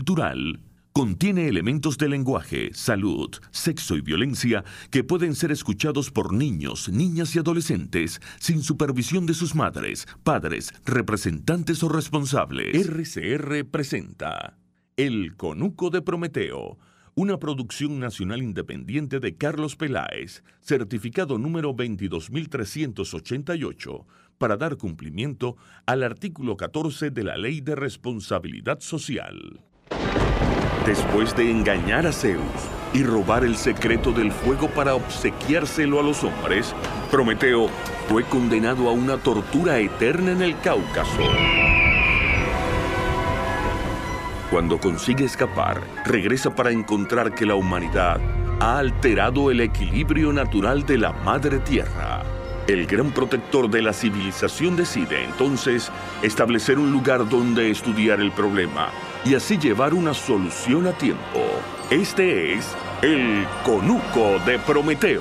cultural. Contiene elementos de lenguaje, salud, sexo y violencia que pueden ser escuchados por niños, niñas y adolescentes sin supervisión de sus madres, padres, representantes o responsables. RCR presenta El Conuco de Prometeo, una producción nacional independiente de Carlos Peláez, certificado número 22388, para dar cumplimiento al artículo 14 de la Ley de Responsabilidad Social. Después de engañar a Zeus y robar el secreto del fuego para obsequiárselo a los hombres, Prometeo fue condenado a una tortura eterna en el Cáucaso. Cuando consigue escapar, regresa para encontrar que la humanidad ha alterado el equilibrio natural de la Madre Tierra. El gran protector de la civilización decide entonces establecer un lugar donde estudiar el problema y así llevar una solución a tiempo. Este es El Conuco de Prometeo.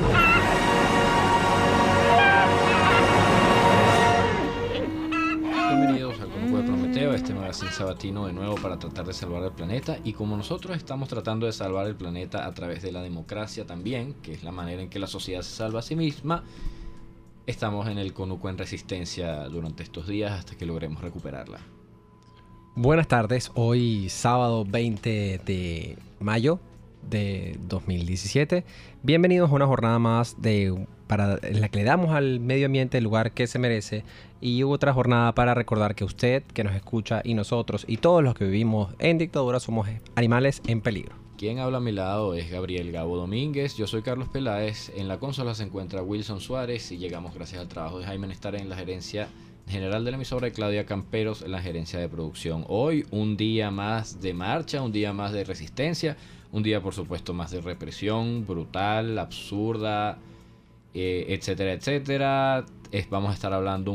Bienvenidos al Conuco de Prometeo, este magazine sabatino de nuevo para tratar de salvar el planeta. Y como nosotros estamos tratando de salvar el planeta a través de la democracia también, que es la manera en que la sociedad se salva a sí misma, estamos en el Conuco en resistencia durante estos días hasta que logremos recuperarla. Buenas tardes, hoy sábado 20 de mayo de 2017. Bienvenidos a una jornada más en la que le damos al medio ambiente el lugar que se merece, y otra jornada para recordar que usted que nos escucha y nosotros y todos los que vivimos en dictadura somos animales en peligro. Quien habla a mi lado es Gabriel Gabo Domínguez, yo soy Carlos Peláez, en la consola se encuentra Wilson Suárez y llegamos gracias al trabajo de Jaime Nestar en la gerencia general de la emisora, de Claudia Camperos en la gerencia de producción. Hoy un día más de marcha, un día más de resistencia, un día por supuesto más de represión brutal, absurda, etcétera, etcétera. Vamos a estar hablando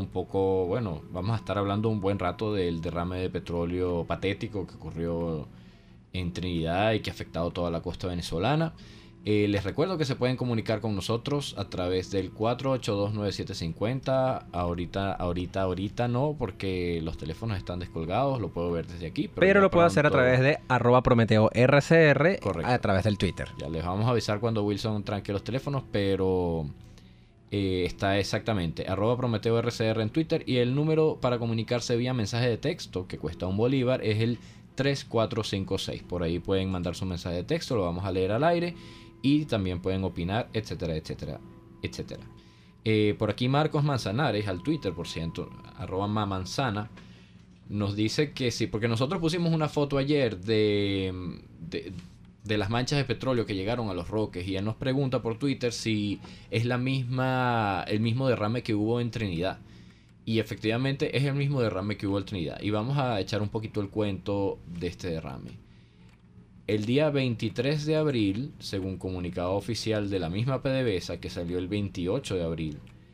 un buen rato del derrame de petróleo patético que ocurrió en Trinidad y que ha afectado toda la costa venezolana. Les recuerdo que se pueden comunicar con nosotros a través del 482-9750. Ahorita no, porque los teléfonos están descolgados, lo puedo ver desde aquí. Pero lo puedo hacer a través de @PrometeoRCR. Correcto. A través del Twitter. Ya les vamos a avisar cuando Wilson tranque los teléfonos, pero está exactamente @PrometeoRCR en Twitter, y el número para comunicarse vía mensaje de texto, que cuesta $1, es el 3456. Por ahí pueden mandar su mensaje de texto, lo vamos a leer al aire y también pueden opinar, etcétera, etcétera, etcétera. Por aquí Marcos Manzanares, al Twitter, por cierto, @mamanzana, nos dice que sí, porque nosotros pusimos una foto ayer de las manchas de petróleo que llegaron a Los Roques, y él nos pregunta por Twitter si es el mismo derrame que hubo en Trinidad. Y efectivamente es el mismo derrame que hubo en Trinidad. Y vamos a echar un poquito el cuento de este derrame. El día 23 de abril, según comunicado oficial de la misma PDVSA, que salió el 28 de abril,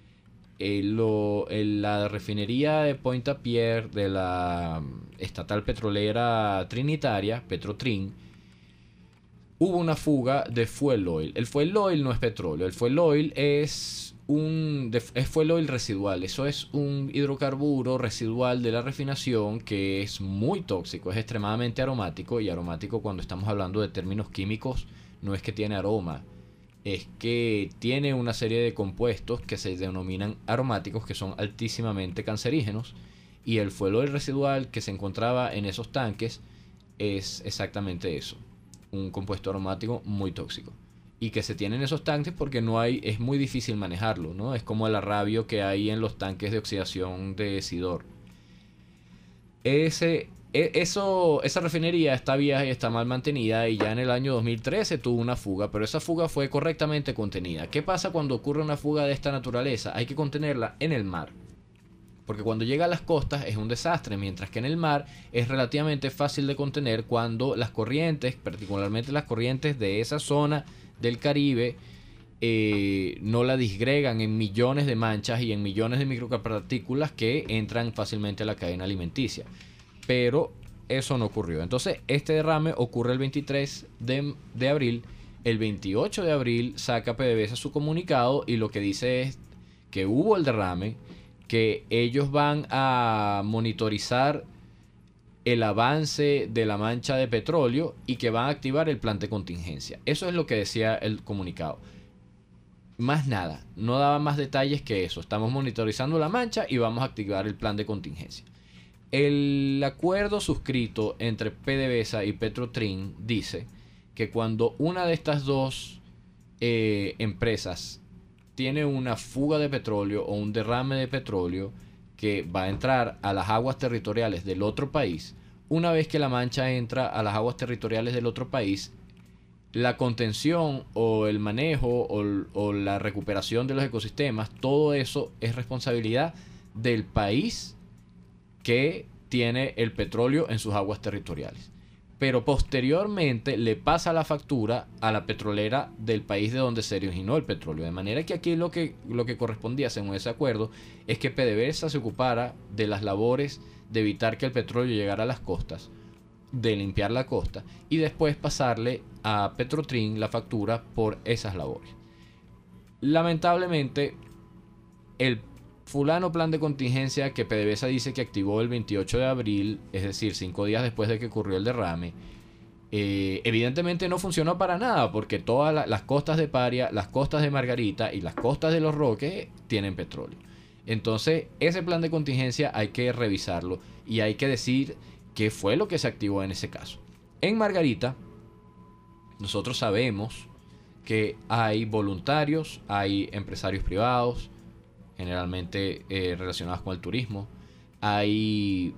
la refinería de Pointe-à-Pierre de la estatal petrolera trinitaria, Petrotrin, hubo una fuga de fuel oil. El fuel oil no es petróleo, el fuel oil es fuel oil residual. Eso es un hidrocarburo residual de la refinación que es muy tóxico, es extremadamente aromático. Y aromático, cuando estamos hablando de términos químicos, no es que tiene aroma, es que tiene una serie de compuestos que se denominan aromáticos, que son altísimamente cancerígenos. Y el fuel oil residual que se encontraba en esos tanques es exactamente eso, un compuesto aromático muy tóxico, y que se tiene en esos tanques porque es muy difícil manejarlo, ¿no? Es como el arrabio que hay en los tanques de oxidación de Sidor. Esa refinería está vieja y está mal mantenida, y ya en el año 2013 tuvo una fuga, pero esa fuga fue correctamente contenida. ¿Qué pasa cuando ocurre una fuga de esta naturaleza? Hay que contenerla en el mar, porque cuando llega a las costas es un desastre, mientras que en el mar es relativamente fácil de contener cuando las corrientes, particularmente las corrientes de esa zona del Caribe, no la disgregan en millones de manchas y en millones de micropartículas que entran fácilmente a la cadena alimenticia. Pero eso no ocurrió. Entonces este derrame ocurre el 23 de abril. El 28 de abril saca PDVSA su comunicado y lo que dice es que hubo el derrame, que ellos van a monitorizar el avance de la mancha de petróleo y que van a activar el plan de contingencia. Eso es lo que decía el comunicado. Más nada, no daba más detalles que eso. Estamos monitorizando la mancha y vamos a activar el plan de contingencia. El acuerdo suscrito entre PDVSA y Petrotrin dice que cuando una de estas dos empresas tiene una fuga de petróleo o un derrame de petróleo que va a entrar a las aguas territoriales del otro país, una vez que la mancha entra a las aguas territoriales del otro país, la contención o el manejo o la recuperación de los ecosistemas, todo eso es responsabilidad del país que tiene el petróleo en sus aguas territoriales. Pero posteriormente le pasa la factura a la petrolera del país de donde se originó el petróleo. De manera que aquí lo que correspondía según ese acuerdo es que PDVSA se ocupara de las labores de evitar que el petróleo llegara a las costas, de limpiar la costa y después pasarle a Petrotrin la factura por esas labores. Lamentablemente, el fulano plan de contingencia que PDVSA dice que activó el 28 de abril, es decir, 5 días después de que ocurrió el derrame, evidentemente no funcionó para nada porque todas las costas de Paria, las costas de Margarita y las costas de Los Roques tienen petróleo. Entonces, ese plan de contingencia hay que revisarlo y hay que decir qué fue lo que se activó en ese caso. En Margarita, nosotros sabemos que hay voluntarios, hay empresarios privados, generalmente relacionados con el turismo, hay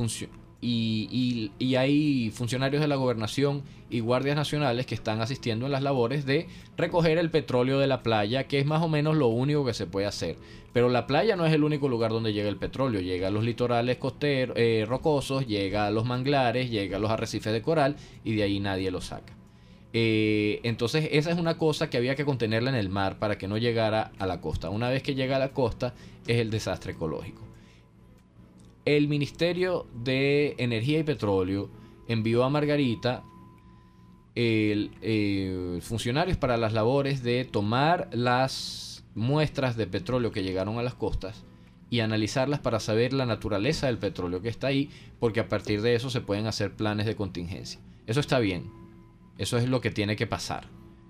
hay funcionarios de la gobernación y guardias nacionales que están asistiendo en las labores de recoger el petróleo de la playa, que es más o menos lo único que se puede hacer. Pero la playa no es el único lugar donde llega el petróleo, llega a los litorales costeros, rocosos, llega a los manglares, llega a los arrecifes de coral y de ahí nadie lo saca. Entonces esa es una cosa que había que contenerla en el mar para que no llegara a la costa. Una vez que llega a la costa es el desastre ecológico. El Ministerio de Energía y Petróleo envió a Margarita funcionarios para las labores de tomar las muestras de petróleo que llegaron a las costas y analizarlas para saber la naturaleza del petróleo que está ahí, porque a partir de eso se pueden hacer planes de contingencia. Eso está bien. Eso es lo que tiene que pasar.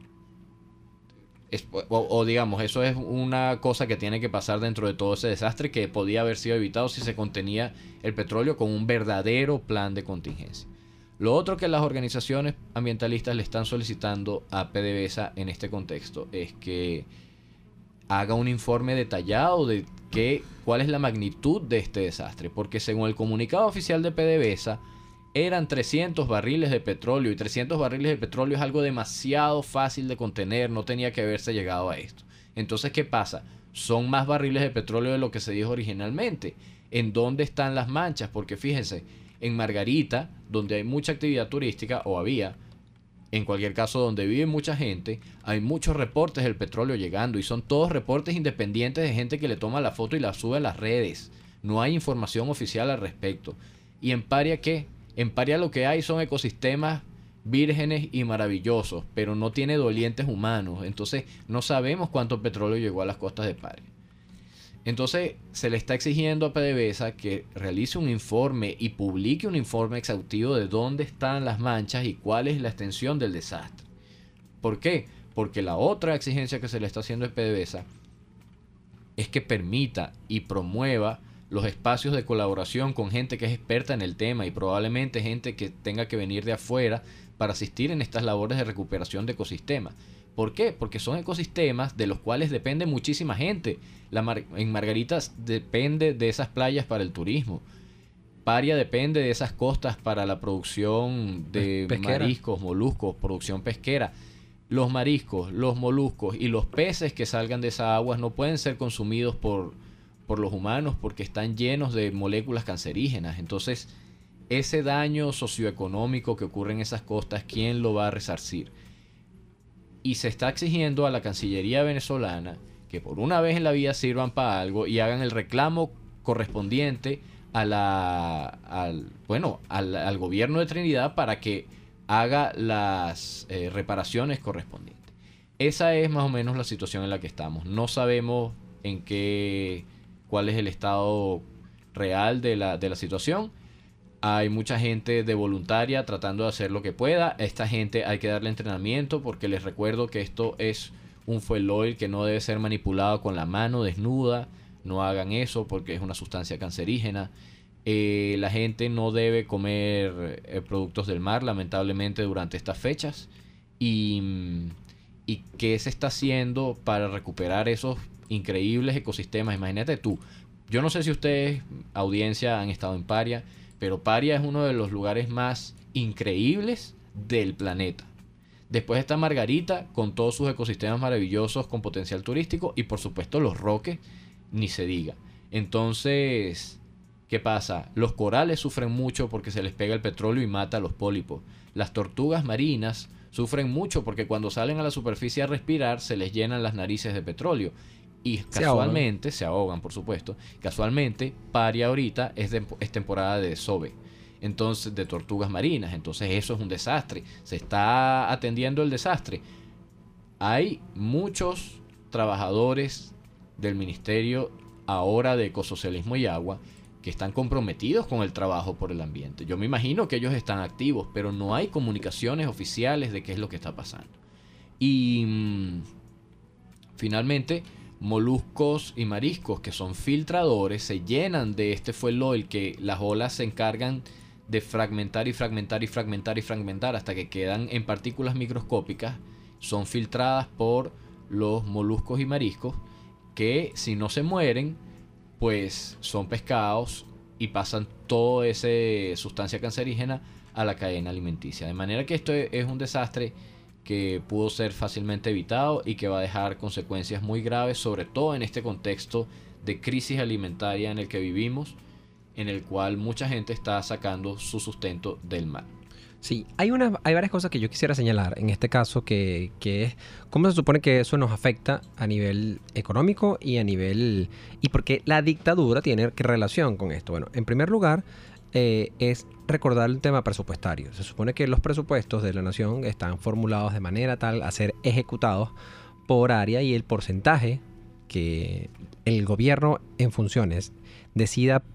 Digamos, eso es una cosa que tiene que pasar dentro de todo ese desastre que podía haber sido evitado si se contenía el petróleo con un verdadero plan de contingencia. Lo otro que las organizaciones ambientalistas le están solicitando a PDVSA en este contexto es que haga un informe detallado de cuál es la magnitud de este desastre, porque según el comunicado oficial de PDVSA eran 300 barriles de petróleo y 300 barriles de petróleo es algo demasiado fácil de contener, no tenía que haberse llegado a esto. Entonces, ¿qué pasa? Son más barriles de petróleo de lo que se dijo originalmente. ¿En dónde están las manchas? Porque fíjense, en Margarita, donde hay mucha actividad turística, o había, en cualquier caso donde vive mucha gente, hay muchos reportes del petróleo llegando y son todos reportes independientes de gente que le toma la foto y la sube a las redes. No hay información oficial al respecto. ¿Y en Paria qué? En Paria lo que hay son ecosistemas vírgenes y maravillosos, pero no tiene dolientes humanos. Entonces no sabemos cuánto petróleo llegó a las costas de Paria. Entonces se le está exigiendo a PDVSA que realice un informe y publique un informe exhaustivo de dónde están las manchas y cuál es la extensión del desastre. ¿Por qué? Porque la otra exigencia que se le está haciendo a PDVSA es que permita y promueva los espacios de colaboración con gente que es experta en el tema y probablemente gente que tenga que venir de afuera para asistir en estas labores de recuperación de ecosistemas. ¿Por qué? Porque son ecosistemas de los cuales depende muchísima gente. En Margaritas depende de esas playas para el turismo. Paria depende de esas costas para la producción de mariscos, moluscos, producción pesquera. Los mariscos, los moluscos y los peces que salgan de esas aguas no pueden ser consumidos por los humanos porque están llenos de moléculas cancerígenas. Entonces, ese daño socioeconómico que ocurre en esas costas, ¿quién lo va a resarcir? Y se está exigiendo a la Cancillería venezolana que por una vez en la vida sirvan para algo y hagan el reclamo correspondiente al gobierno de Trinidad para que haga las reparaciones correspondientes. Esa es más o menos la situación en la que estamos. No sabemos cuál es el estado real de la situación. Hay mucha gente de voluntaria tratando de hacer lo que pueda. A esta gente hay que darle entrenamiento porque les recuerdo que esto es un fuel oil que no debe ser manipulado con la mano desnuda. No hagan eso porque es una sustancia cancerígena. La gente no debe comer productos del mar, lamentablemente, durante estas fechas. ¿Y qué se está haciendo para recuperar esos increíbles ecosistemas? Imagínate tú. Yo no sé si ustedes, audiencia, han estado en Paria, pero Paria es uno de los lugares más increíbles del planeta. Después está Margarita, con todos sus ecosistemas maravillosos, con potencial turístico. Y por supuesto Los Roques, ni se diga. Entonces, ¿qué pasa? Los corales sufren mucho porque se les pega el petróleo y mata a los pólipos. Las tortugas marinas sufren mucho porque cuando salen a la superficie a respirar se les llenan las narices de petróleo. Y casualmente se ahogan, por supuesto. Casualmente, Paria ahorita es temporada de desove. Entonces, de tortugas marinas. Entonces eso es un desastre. Se está atendiendo el desastre. Hay muchos trabajadores del Ministerio ahora de Ecosocialismo y Agua que están comprometidos con el trabajo por el ambiente. Yo me imagino que ellos están activos, pero no hay comunicaciones oficiales de qué es lo que está pasando. Y finalmente, moluscos y mariscos que son filtradores se llenan de este fuel oil que las olas se encargan de fragmentar y fragmentar y fragmentar y fragmentar hasta que quedan en partículas microscópicas. Son filtradas por los moluscos y mariscos que, si no se mueren, pues son pescados y pasan toda esa sustancia cancerígena a la cadena alimenticia. De manera que esto es un desastre que pudo ser fácilmente evitado y que va a dejar consecuencias muy graves, sobre todo en este contexto de crisis alimentaria en el que vivimos, en el cual mucha gente está sacando su sustento del mar. Sí, hay varias cosas que yo quisiera señalar en este caso, que es cómo se supone que eso nos afecta a nivel económico y a nivel... y porque la dictadura tiene qué relación con esto. Bueno, en primer lugar, es recordar el tema presupuestario. Se supone que los presupuestos de la nación están formulados de manera tal a ser ejecutados por área, y el porcentaje que el gobierno en funciones decida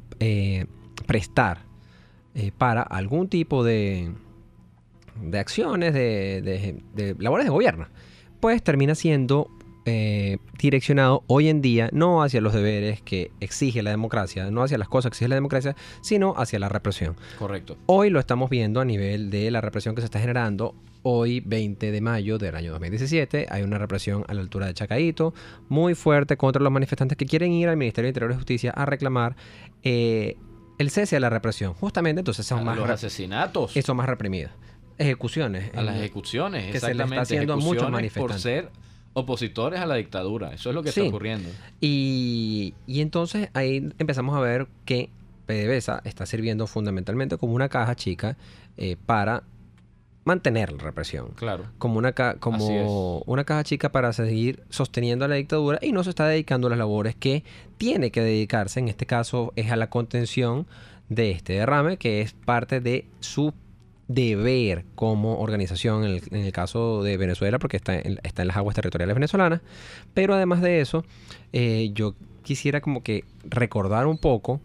prestar para algún tipo de acciones, de labores de gobierno, pues termina siendo direccionado hoy en día no hacia los deberes que exige la democracia, no hacia las cosas que exige la democracia, sino hacia la represión. Correcto. Hoy lo estamos viendo a nivel de la represión que se está generando. Hoy, 20 de mayo del año 2017, hay una represión a la altura de Chacaíto muy fuerte contra los manifestantes que quieren ir al Ministerio de Interior y Justicia a reclamar el cese de la represión. Justamente, entonces son más los asesinatos. Son más reprimidos. Ejecuciones. A las ejecuciones, que se le está haciendo a muchos manifestantes por ser opositores a la dictadura. Eso es lo que está ocurriendo. Y entonces ahí empezamos a ver que PDVSA está sirviendo fundamentalmente como una caja chica para mantener la represión. Claro. Como una caja chica para seguir sosteniendo a la dictadura, y no se está dedicando a las labores que tiene que dedicarse. En este caso es a la contención de este derrame, que es parte de su deber como organización en el caso de Venezuela, porque está en las aguas territoriales venezolanas. Pero además de eso, yo quisiera como que recordar un poco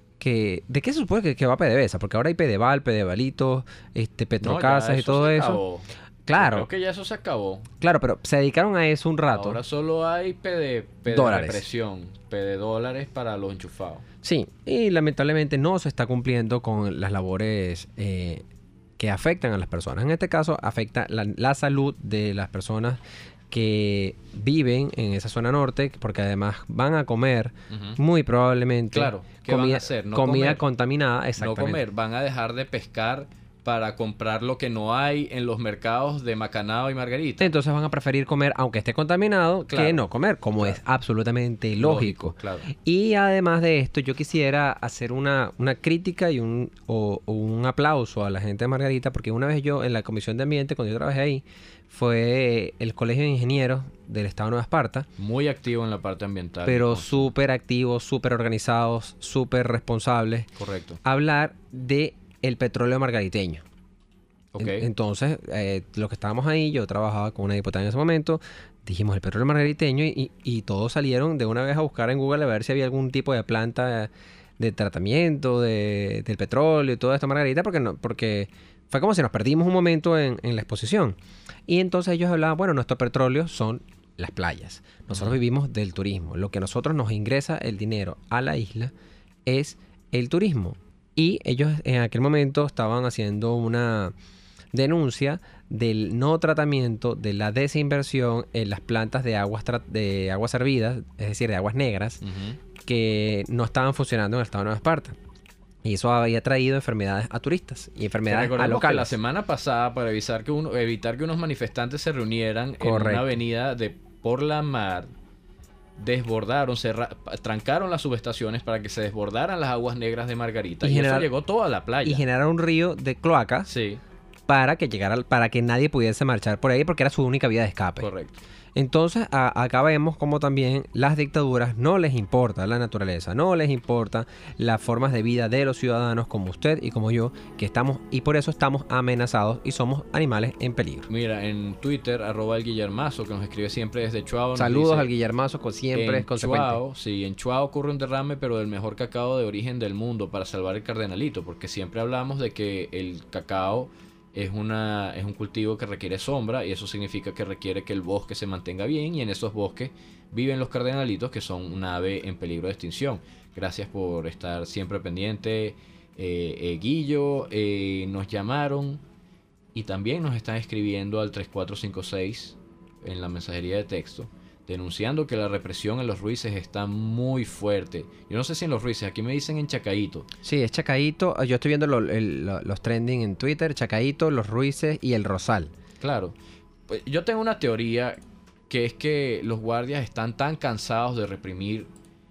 ¿de qué se supone que va PDVSA? Porque ahora hay Pedeval, Pedevalitos, Petrocasas y todo eso. Claro. Creo que ya eso se acabó. Claro, pero se dedicaron a eso un rato. Ahora solo hay dólares. Represión, dólares para los enchufados. Sí, y lamentablemente no se está cumpliendo con las labores que afectan a las personas. En este caso, afecta la salud de las personas que viven en esa zona norte, porque además van a comer muy probablemente van a hacer? Comida contaminada. Exactamente. No comer, van a dejar de pescar para comprar lo que no hay en los mercados de Macanao y Margarita. Entonces van a preferir comer, aunque esté contaminado, que no comer, como es absolutamente lógico. Claro. Y además de esto, yo quisiera hacer una crítica y un aplauso a la gente de Margarita, porque una vez yo en la Comisión de Ambiente, cuando yo trabajé ahí, fue el Colegio de Ingenieros del Estado de Nueva Esparta. Muy activo en la parte ambiental. Pero súper activos, súper organizados, súper responsables. Correcto. Hablar de el petróleo margariteño. Okay. Entonces, los que estábamos ahí, yo trabajaba con una diputada en ese momento, dijimos el petróleo margariteño y todos salieron de una vez a buscar en Google a ver si había algún tipo de planta de tratamiento del petróleo y toda esta margarita, porque fue como si nos perdimos un momento en la exposición. Y entonces ellos hablaban, bueno, nuestro petróleo son las playas. Nosotros vivimos del turismo. Lo que a nosotros nos ingresa el dinero a la isla es el turismo. Y ellos en aquel momento estaban haciendo una denuncia del no tratamiento, de la desinversión en las plantas de aguas hervidas, es decir, de aguas negras, que no estaban funcionando en el estado de Nueva Esparta. Y eso había traído enfermedades a turistas y enfermedades a locales. Que la semana pasada, para evitar que unos manifestantes se reunieran en una avenida por la mar, desbordaron, trancaron las subestaciones para que se desbordaran las aguas negras de Margarita. Y eso llegó toda la playa. Y generaron un río de cloacas. Sí. Para que nadie pudiese marchar por ahí, porque era su única vía de escape. Correcto. Entonces, acá vemos como también las dictaduras no les importa la naturaleza, no les importa las formas de vida de los ciudadanos como usted y como yo, y por eso estamos amenazados y somos animales en peligro. Mira, en Twitter, @el Guillermazo, que nos escribe siempre desde Chuao. Saludos al Guillermazo, siempre es consecuente. En Chuao ocurre un derrame, pero del mejor cacao de origen del mundo para salvar el cardenalito, porque siempre hablamos de que el cacao es un cultivo que requiere sombra, y eso significa que requiere que el bosque se mantenga bien, y en esos bosques viven los cardenalitos, que son un ave en peligro de extinción. Gracias por estar siempre pendiente, Guillo. Nos llamaron y también nos están escribiendo al 3456 en la mensajería de texto, denunciando que la represión en los Ruices está muy fuerte. Yo no sé si en los Ruices, aquí me dicen en Chacaíto. Sí, es Chacaíto. Yo estoy viendo los trending en Twitter, Chacaíto, los Ruices y el Rosal. Claro. Pues yo tengo una teoría, que es que los guardias están tan cansados de reprimir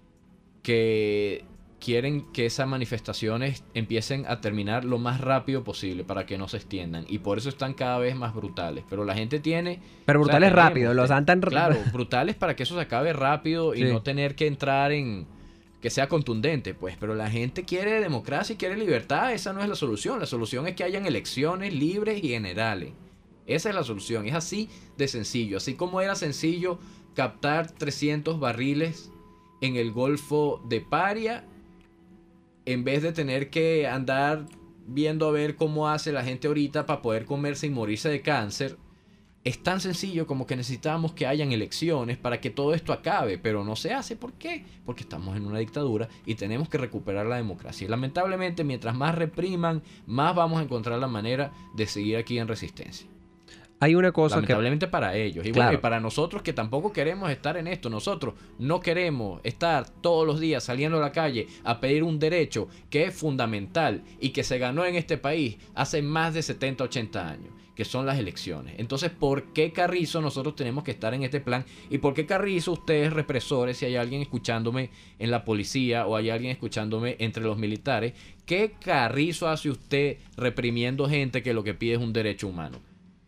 que quieren que esas manifestaciones empiecen a terminar lo más rápido posible para que no se extiendan, y por eso están cada vez más brutales. Pero la gente tiene... Pero brutales rápido, los dan tan... Claro, brutales para que eso se acabe rápido y no tener que entrar en... que sea contundente, pues. Pero la gente quiere democracia y quiere libertad. Esa no es la solución. La solución es que hayan elecciones libres y generales. Esa es la solución. Es así de sencillo. Así como era sencillo captar 300 barriles en el Golfo de Paria, en vez de tener que andar viendo a ver cómo hace la gente ahorita para poder comerse y morirse de cáncer, es tan sencillo como que necesitamos que hayan elecciones para que todo esto acabe, pero no se hace. ¿Por qué? Porque estamos en una dictadura y tenemos que recuperar la democracia. Y lamentablemente, mientras más repriman, más vamos a encontrar la manera de seguir aquí en resistencia. Hay una cosa lamentablemente para ellos. Y bueno, y para nosotros, que tampoco queremos estar en esto. Nosotros no queremos estar todos los días saliendo a la calle a pedir un derecho que es fundamental y que se ganó en este país hace más de 70, 80 años, que son las elecciones. Entonces, ¿por qué carrizo nosotros tenemos que estar en este plan? ¿Y por qué carrizo ustedes, represores, si hay alguien escuchándome en la policía o hay alguien escuchándome entre los militares, qué carrizo hace usted reprimiendo gente que lo que pide es un derecho humano?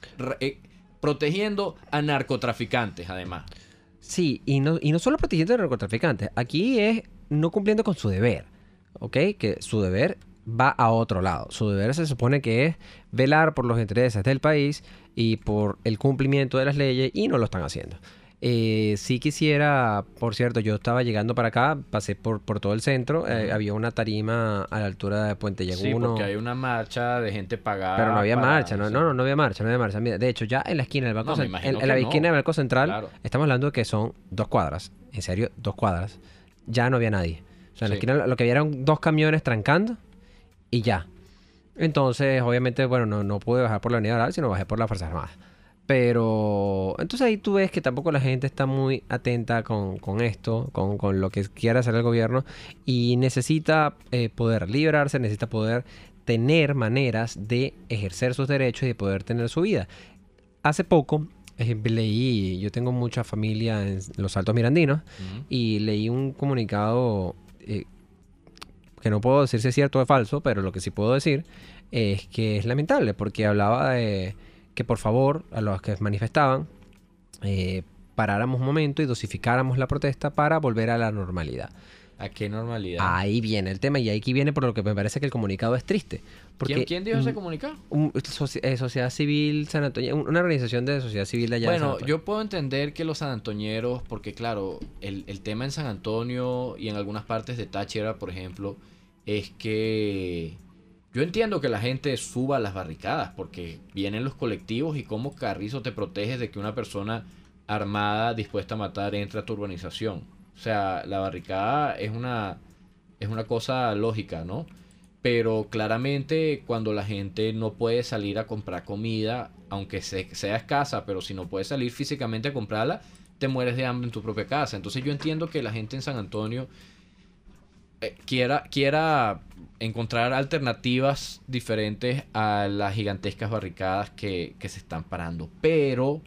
Protegiendo a narcotraficantes, además. Sí, y no solo protegiendo a narcotraficantes. Aquí es no cumpliendo con su deber, ¿ok? Que su deber va a otro lado. Su deber se supone que es velar por los intereses del país y por el cumplimiento de las leyes, y no lo están haciendo. Sí quisiera, por cierto, yo estaba llegando para acá, pasé por todo el centro, había una tarima a la altura de Puente Llaguno. Sí, porque hay una marcha de gente pagada. Pero no había marcha, no había marcha. Mira, de hecho, ya en la esquina del Banco esquina del Banco Central, estamos hablando de que son 2 cuadras, en serio, 2 cuadras, ya no había nadie. O sea, en la esquina lo que había eran 2 camiones trancando y ya. Entonces, obviamente, bueno, no pude bajar por la Unidad Oral, sino bajé por las Fuerzas Armadas. Pero entonces ahí tú ves que tampoco la gente está muy atenta con esto, con lo que quiere hacer el gobierno, y necesita poder liberarse, necesita poder tener maneras de ejercer sus derechos y de poder tener su vida. Hace poco leí, yo tengo mucha familia en los Altos Mirandinos, y leí un comunicado que no puedo decir si es cierto o es falso, pero lo que sí puedo decir es que es lamentable, porque hablaba de que por favor a los que manifestaban paráramos un momento y dosificáramos la protesta para volver a la normalidad. ¿A qué normalidad? Ahí viene el tema y aquí viene por lo que me parece que el comunicado es triste. Porque, ¿Quién dijo ese comunicado? Sociedad Civil San Antonio, una organización de sociedad civil de allá de San Bueno, Antonio. yo puedo entender que los sanantoñeros, porque claro, el tema en San Antonio y en algunas partes de Táchira, por ejemplo, es que yo entiendo que la gente suba a las barricadas porque vienen los colectivos y cómo carrizo te proteges de que una persona armada dispuesta a matar entre a tu urbanización. O sea, la barricada es una cosa lógica, ¿no? Pero claramente cuando la gente no puede salir a comprar comida, aunque sea escasa, pero si no puedes salir físicamente a comprarla, te mueres de hambre en tu propia casa. Entonces yo entiendo que la gente en San Antonio quiera encontrar alternativas diferentes a las gigantescas barricadas que se están parando. Pero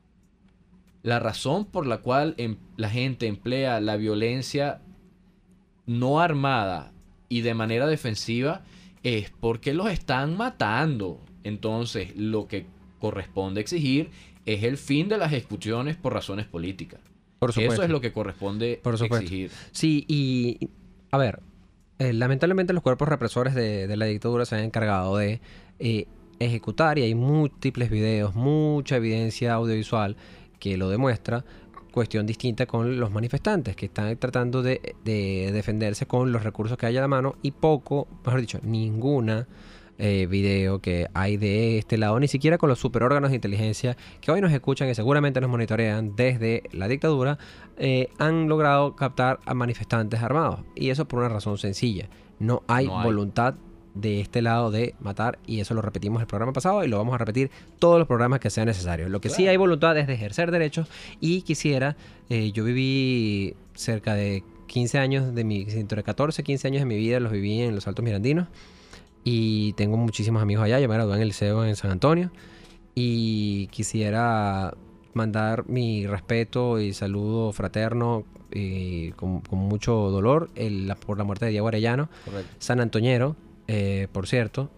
la razón por la cual la gente emplea la violencia no armada y de manera defensiva es porque los están matando. Entonces, lo que corresponde exigir es el fin de las ejecuciones por razones políticas. Por supuesto. Eso es lo que corresponde exigir. Sí, y a ver, lamentablemente los cuerpos represores de la dictadura se han encargado de ejecutar, y hay múltiples videos, mucha evidencia audiovisual que lo demuestra. Cuestión distinta con los manifestantes que están tratando de defenderse con los recursos que hay a la mano, y poco, mejor dicho, ninguna video que hay de este lado, ni siquiera con los superórganos de inteligencia que hoy nos escuchan y seguramente nos monitorean desde la dictadura, han logrado captar a manifestantes armados, y eso por una razón sencilla: no hay voluntad de este lado de matar, y eso lo repetimos el programa pasado y lo vamos a repetir todos los programas que sean necesarios. Lo que sí hay voluntad es de ejercer derechos, y quisiera, yo viví cerca de 15 años entre 14 y 15 años de mi vida los viví en los Altos Mirandinos, y tengo muchísimos amigos allá. Yo me gradué en el liceo en San Antonio, y quisiera mandar mi respeto y saludo fraterno con mucho dolor por la muerte de Diego Arellano. Correcto. San Antoñero, por cierto,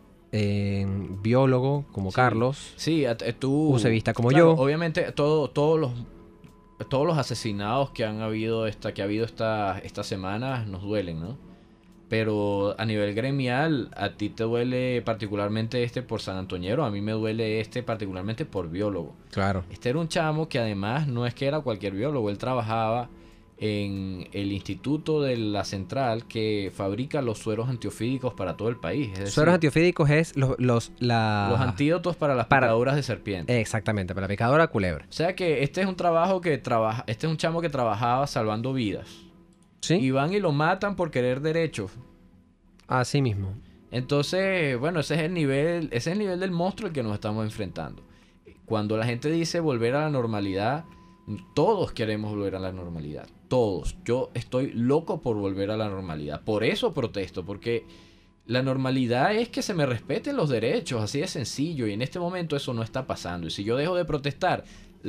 biólogo como Carlos, sí, tú, UCEvista como claro, yo. Obviamente todos los asesinados que ha habido esta semana nos duelen, ¿no? Pero a nivel gremial, a ti te duele particularmente por San Antoñero, a mí me duele particularmente por biólogo. Claro. Este era un chamo que además no es que era cualquier biólogo, él trabajaba en el instituto de la central que fabrica los sueros antiofídicos para todo el país. Es decir, Sueros antiofídicos es los antídotos para las picaduras de serpiente. Exactamente, para la picadura de culebra. O sea que este es un chamo que trabajaba salvando vidas. ¿Sí? Y van y lo matan por querer derechos. Así mismo. Entonces, bueno, ese es el nivel del monstruo al que nos estamos enfrentando. Cuando la gente dice volver a la normalidad, todos queremos volver a la normalidad. Todos. Yo estoy loco por volver a la normalidad. Por eso protesto, porque la normalidad es que se me respeten los derechos, así de sencillo. Y en este momento eso no está pasando. Y si yo dejo de protestar,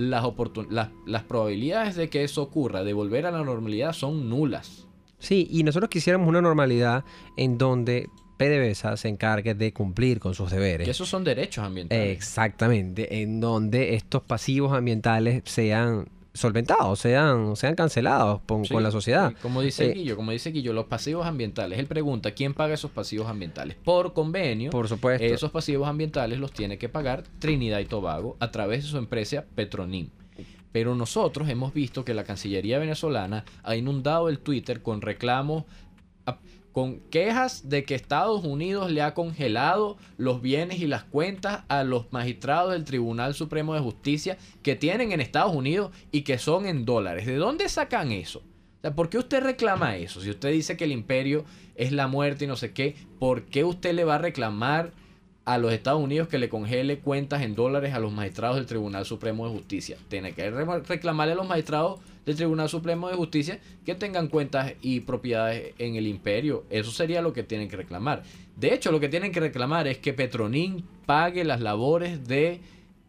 las probabilidades de que eso ocurra, de volver a la normalidad, son nulas. Sí, y nosotros quisiéramos una normalidad en donde PDVSA se encargue de cumplir con sus deberes. Que esos son derechos ambientales. Exactamente, en donde estos pasivos ambientales sean solventados, sean cancelados con la sociedad. Sí. Como dice Guillo, los pasivos ambientales. Él pregunta, ¿quién paga esos pasivos ambientales? Por convenio, por supuesto. Esos pasivos ambientales los tiene que pagar Trinidad y Tobago a través de su empresa Petronim. Pero nosotros hemos visto que la Cancillería venezolana ha inundado el Twitter con reclamos, con quejas de que Estados Unidos le ha congelado los bienes y las cuentas a los magistrados del Tribunal Supremo de Justicia que tienen en Estados Unidos y que son en dólares. ¿De dónde sacan eso? O sea, ¿por qué usted reclama eso? Si usted dice que el imperio es la muerte y no sé qué, ¿por qué usted le va a reclamar a los Estados Unidos que le congele cuentas en dólares a los magistrados del Tribunal Supremo de Justicia? Tiene que reclamarle a los magistrados del Tribunal Supremo de Justicia que tengan cuentas y propiedades en el imperio. Eso sería lo que tienen que reclamar. De hecho, lo que tienen que reclamar es que Petronim pague las labores de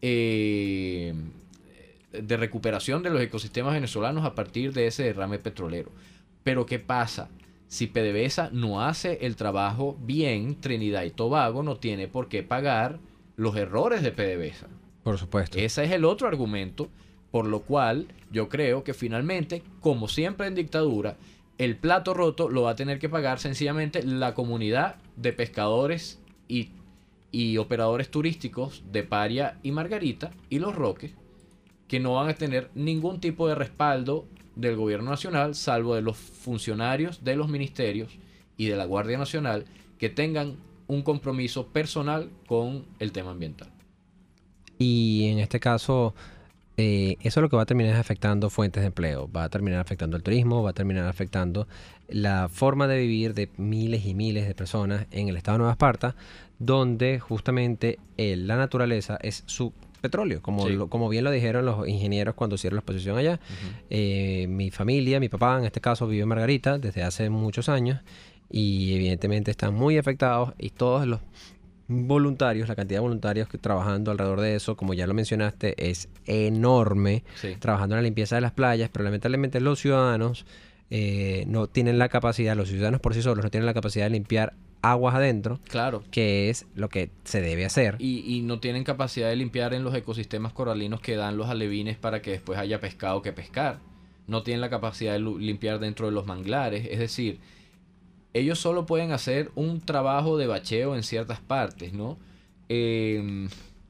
recuperación de los ecosistemas venezolanos a partir de ese derrame petrolero. Pero ¿qué pasa? Si PDVSA no hace el trabajo bien, Trinidad y Tobago no tiene por qué pagar los errores de PDVSA. Por supuesto. Ese es el otro argumento, por lo cual yo creo que finalmente, como siempre en dictadura, el plato roto lo va a tener que pagar sencillamente la comunidad de pescadores y operadores turísticos de Paria y Margarita y Los Roques, que no van a tener ningún tipo de respaldo del gobierno nacional, salvo de los funcionarios de los ministerios y de la Guardia Nacional que tengan un compromiso personal con el tema ambiental. Y en este caso, eso lo que va a terminar afectando fuentes de empleo, va a terminar afectando el turismo, va a terminar afectando la forma de vivir de miles y miles de personas en el estado de Nueva Esparta, donde justamente la naturaleza es su petróleo, como bien lo dijeron los ingenieros cuando hicieron la exposición allá. Mi familia, mi papá en este caso vive en Margarita desde hace muchos años y evidentemente están muy afectados, y todos los voluntarios, la cantidad de voluntarios que trabajando alrededor de eso, como ya lo mencionaste, es enorme, trabajando en la limpieza de las playas, pero lamentablemente los ciudadanos no tienen la capacidad, los ciudadanos por sí solos no tienen la capacidad de limpiar aguas adentro, claro, que es lo que se debe hacer. Y no tienen capacidad de limpiar en los ecosistemas coralinos que dan los alevines para que después haya pescado que pescar. No tienen la capacidad de limpiar dentro de los manglares. Es decir, ellos solo pueden hacer un trabajo de bacheo en ciertas partes, ¿no? Y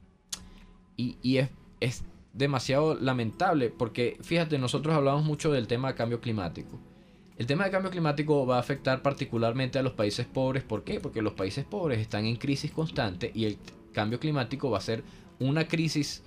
es demasiado lamentable porque, fíjate, nosotros hablamos mucho del tema de cambio climático. El tema de cambio climático va a afectar particularmente a los países pobres. ¿Por qué? Porque los países pobres están en crisis constante y el cambio climático va a ser una crisis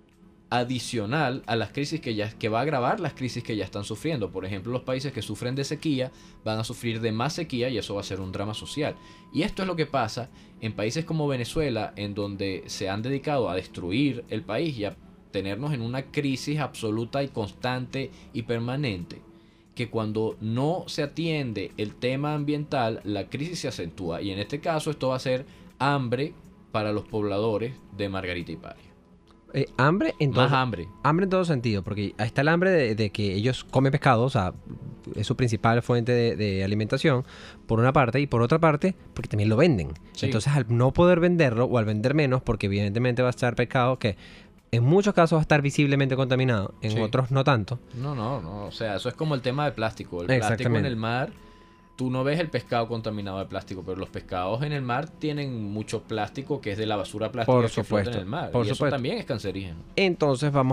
adicional a las crisis que va a agravar las crisis que ya están sufriendo. Por ejemplo, los países que sufren de sequía van a sufrir de más sequía y eso va a ser un drama social. Y esto es lo que pasa en países como Venezuela, en donde se han dedicado a destruir el país y a tenernos en una crisis absoluta y constante y permanente, que cuando no se atiende el tema ambiental, la crisis se acentúa. Y en este caso esto va a ser hambre para los pobladores de Margarita y Paria. Hambre en todo, más hambre. Hambre en todo sentido, porque ahí está el hambre de que ellos comen pescado, o sea, es su principal fuente de alimentación, por una parte, y por otra parte, porque también lo venden. Sí. Entonces, al no poder venderlo, o al vender menos, porque evidentemente va a estar pescado que en muchos casos va a estar visiblemente contaminado, en otros no tanto. No, o sea, eso es como el tema del plástico. El plástico en el mar, tú no ves el pescado contaminado de plástico, pero los pescados en el mar tienen mucho plástico que es de la basura plástica que flota en el mar. Y eso también es cancerígeno. Entonces van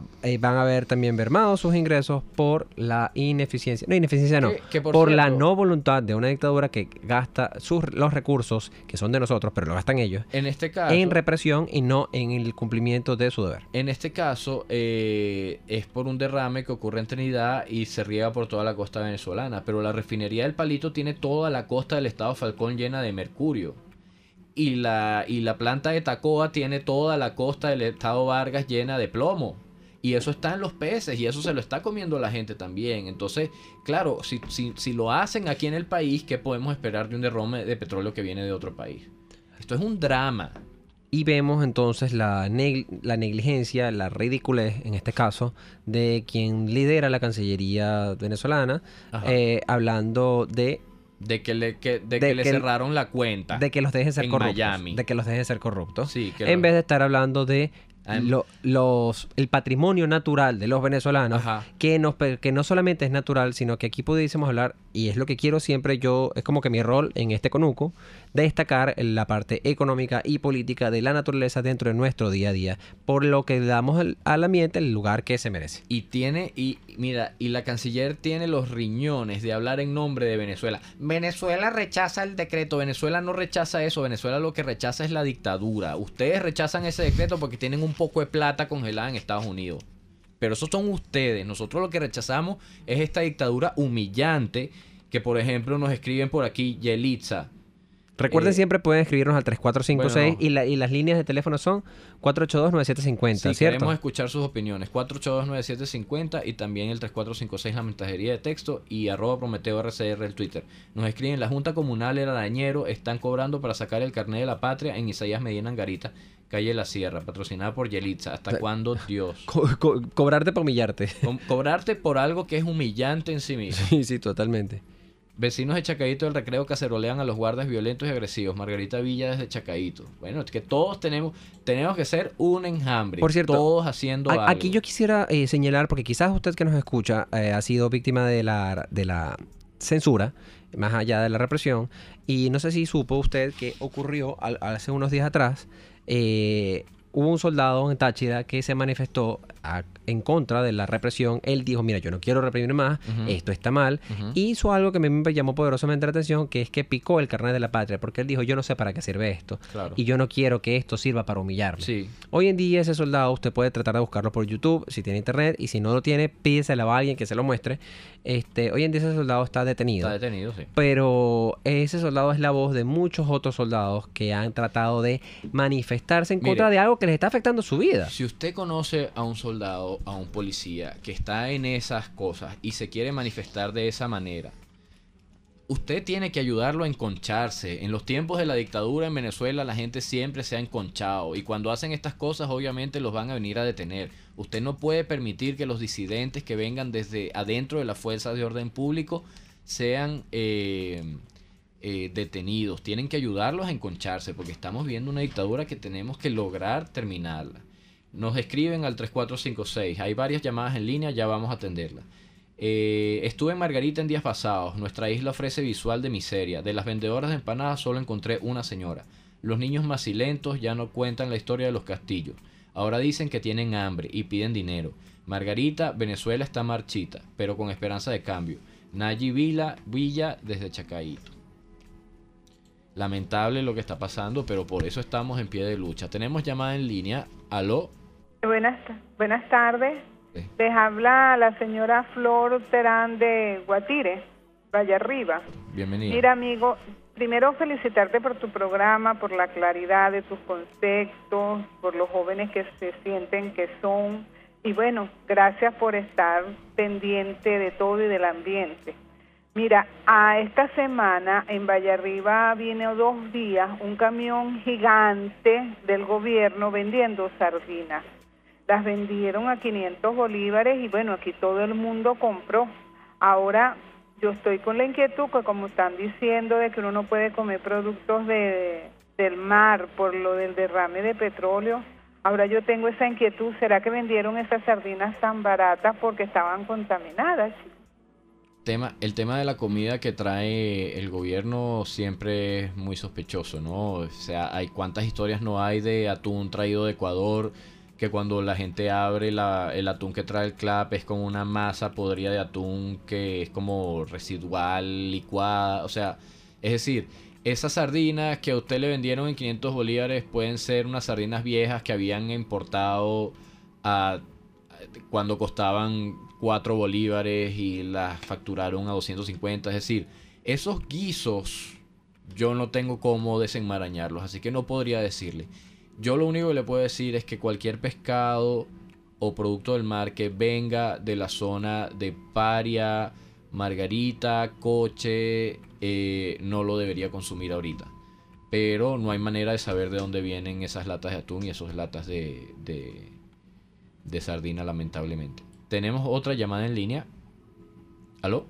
a ver también mermados sus ingresos por la ineficiencia. No, ineficiencia no. Por la no voluntad de una dictadura que gasta los recursos que son de nosotros, pero lo gastan ellos. En este caso, en represión y no en el cumplimiento de su deber. En este caso es por un derrame que ocurre en Trinidad y se riega por toda la costa venezolana, pero la refinería del Palito tiene toda la costa del estado Falcón llena de mercurio y la planta de Tacoa tiene toda la costa del estado Vargas llena de plomo, y eso está en los peces y eso se lo está comiendo la gente también. Entonces, claro, si lo hacen aquí en el país, ¿qué podemos esperar de un derrame de petróleo que viene de otro país? Esto es un drama. Y vemos entonces la negligencia, la ridiculez, en este caso, de quien lidera la Cancillería venezolana, hablando de que le cerraron la cuenta. De que los dejen ser corruptos. Miami. De que los dejen ser corruptos. Sí, en vez de estar hablando de el patrimonio natural de los venezolanos, que no solamente es natural, sino que aquí pudiésemos hablar, y es lo que quiero siempre yo, es como que mi rol en este conuco, destacar la parte económica y política de la naturaleza dentro de nuestro día a día, por lo que le damos al ambiente el lugar que se merece. Y la canciller tiene los riñones de hablar en nombre de Venezuela. Venezuela rechaza el decreto. Venezuela no rechaza eso. Venezuela lo que rechaza es la dictadura. Ustedes rechazan ese decreto porque tienen un poco de plata congelada en Estados Unidos. Pero esos son ustedes. Nosotros lo que rechazamos es esta dictadura humillante que, por ejemplo, nos escriben por aquí Yelitza. Recuerden, siempre pueden escribirnos al 3456 y las líneas de teléfono son 482-9750, sí, ¿cierto? Queremos escuchar sus opiniones. 482-9750 y también el 3456 la mensajería de texto y @PrometeoRCR el Twitter. Nos escriben: la Junta Comunal El Arañero están cobrando para sacar el carnet de la patria en Isaías Medina Angarita, calle La Sierra, patrocinada por Yelitza. ¿Hasta cuándo, Dios? Cobrarte por humillarte. Cobrarte por algo que es humillante en sí mismo. Sí, totalmente. Vecinos de Chacaíto del Recreo cacerolean a los guardas violentos y agresivos. Margarita Villa desde Chacaíto. Bueno, es que todos tenemos que ser un enjambre. Por cierto, todos haciendo algo. Aquí yo quisiera señalar, porque quizás usted que nos escucha ha sido víctima de la censura, más allá de la represión. Y no sé si supo usted que ocurrió hace unos días atrás. Hubo un soldado en Táchira que se manifestó en contra de la represión. Él dijo, mira, yo no quiero reprimir más, esto está mal. Y hizo algo que a mí me llamó poderosamente la atención, que es que picó el carnet de la patria, porque él dijo, yo no sé para qué sirve esto. Claro. Y yo no quiero que esto sirva para humillarme. Sí. Hoy en día ese soldado usted puede tratar de buscarlo por YouTube, si tiene internet, y si no lo tiene, pídeselo a alguien que se lo muestre. Hoy en día ese soldado está detenido. Está detenido, sí. Pero ese soldado es la voz de muchos otros soldados que han tratado de manifestarse en contra de algo que les está afectando su vida. Si usted conoce a un soldado, a un policía que está en esas cosas y se quiere manifestar de esa manera, usted tiene que ayudarlo a enconcharse. En los tiempos de la dictadura en Venezuela la gente siempre se ha enconchado y cuando hacen estas cosas obviamente los van a venir a detener. Usted no puede permitir que los disidentes que vengan desde adentro de las fuerzas de orden público sean detenidos. Tienen que ayudarlos a enconcharse porque estamos viendo una dictadura que tenemos que lograr terminarla. Nos escriben al 3456. Hay varias llamadas en línea, ya vamos a atenderlas. Estuve en Margarita en días pasados. Nuestra isla ofrece visual de miseria. De las vendedoras de empanadas solo encontré una señora. Los niños macilentos ya no cuentan la historia de los castillos. Ahora dicen que tienen hambre y piden dinero. Margarita, Venezuela está marchita, pero con esperanza de cambio. Nayi Villa desde Chacaíto. Lamentable lo que está pasando, pero por eso estamos en pie de lucha. Tenemos llamada en línea. ¿Aló? Buenas tardes. Sí. Les habla la señora Flor Terán de Guatire, Valle Arriba. Bienvenida. Mira, amigo, primero felicitarte por tu programa, por la claridad de tus conceptos, por los jóvenes que se sienten que son. Y bueno, gracias por estar pendiente de todo y del ambiente. Mira, a esta semana en Valle Arriba viene 2 días un camión gigante del gobierno vendiendo sardinas. Las vendieron a 500 bolívares y bueno, aquí todo el mundo compró. Ahora yo estoy con la inquietud que como están diciendo de que uno no puede comer productos del mar por lo del derrame de petróleo, ahora yo tengo esa inquietud, ¿será que vendieron esas sardinas tan baratas porque estaban contaminadas? El tema de la comida que trae el gobierno siempre es muy sospechoso, ¿no? O sea, cuántas historias no hay de atún traído de Ecuador, que cuando la gente abre el atún que trae el CLAP es como una masa podrida de atún que es como residual, licuada, o sea, es decir, esas sardinas que a usted le vendieron en 500 bolívares pueden ser unas sardinas viejas que habían importado cuando costaban 4 bolívares y las facturaron a 250, es decir, esos guisos yo no tengo cómo desenmarañarlos, así que no podría decirle. Yo lo único que le puedo decir es que cualquier pescado o producto del mar que venga de la zona de Paria, Margarita, Coche, no lo debería consumir ahorita. Pero no hay manera de saber de dónde vienen esas latas de atún y esas latas de sardina, lamentablemente. Tenemos otra llamada en línea. ¿Aló?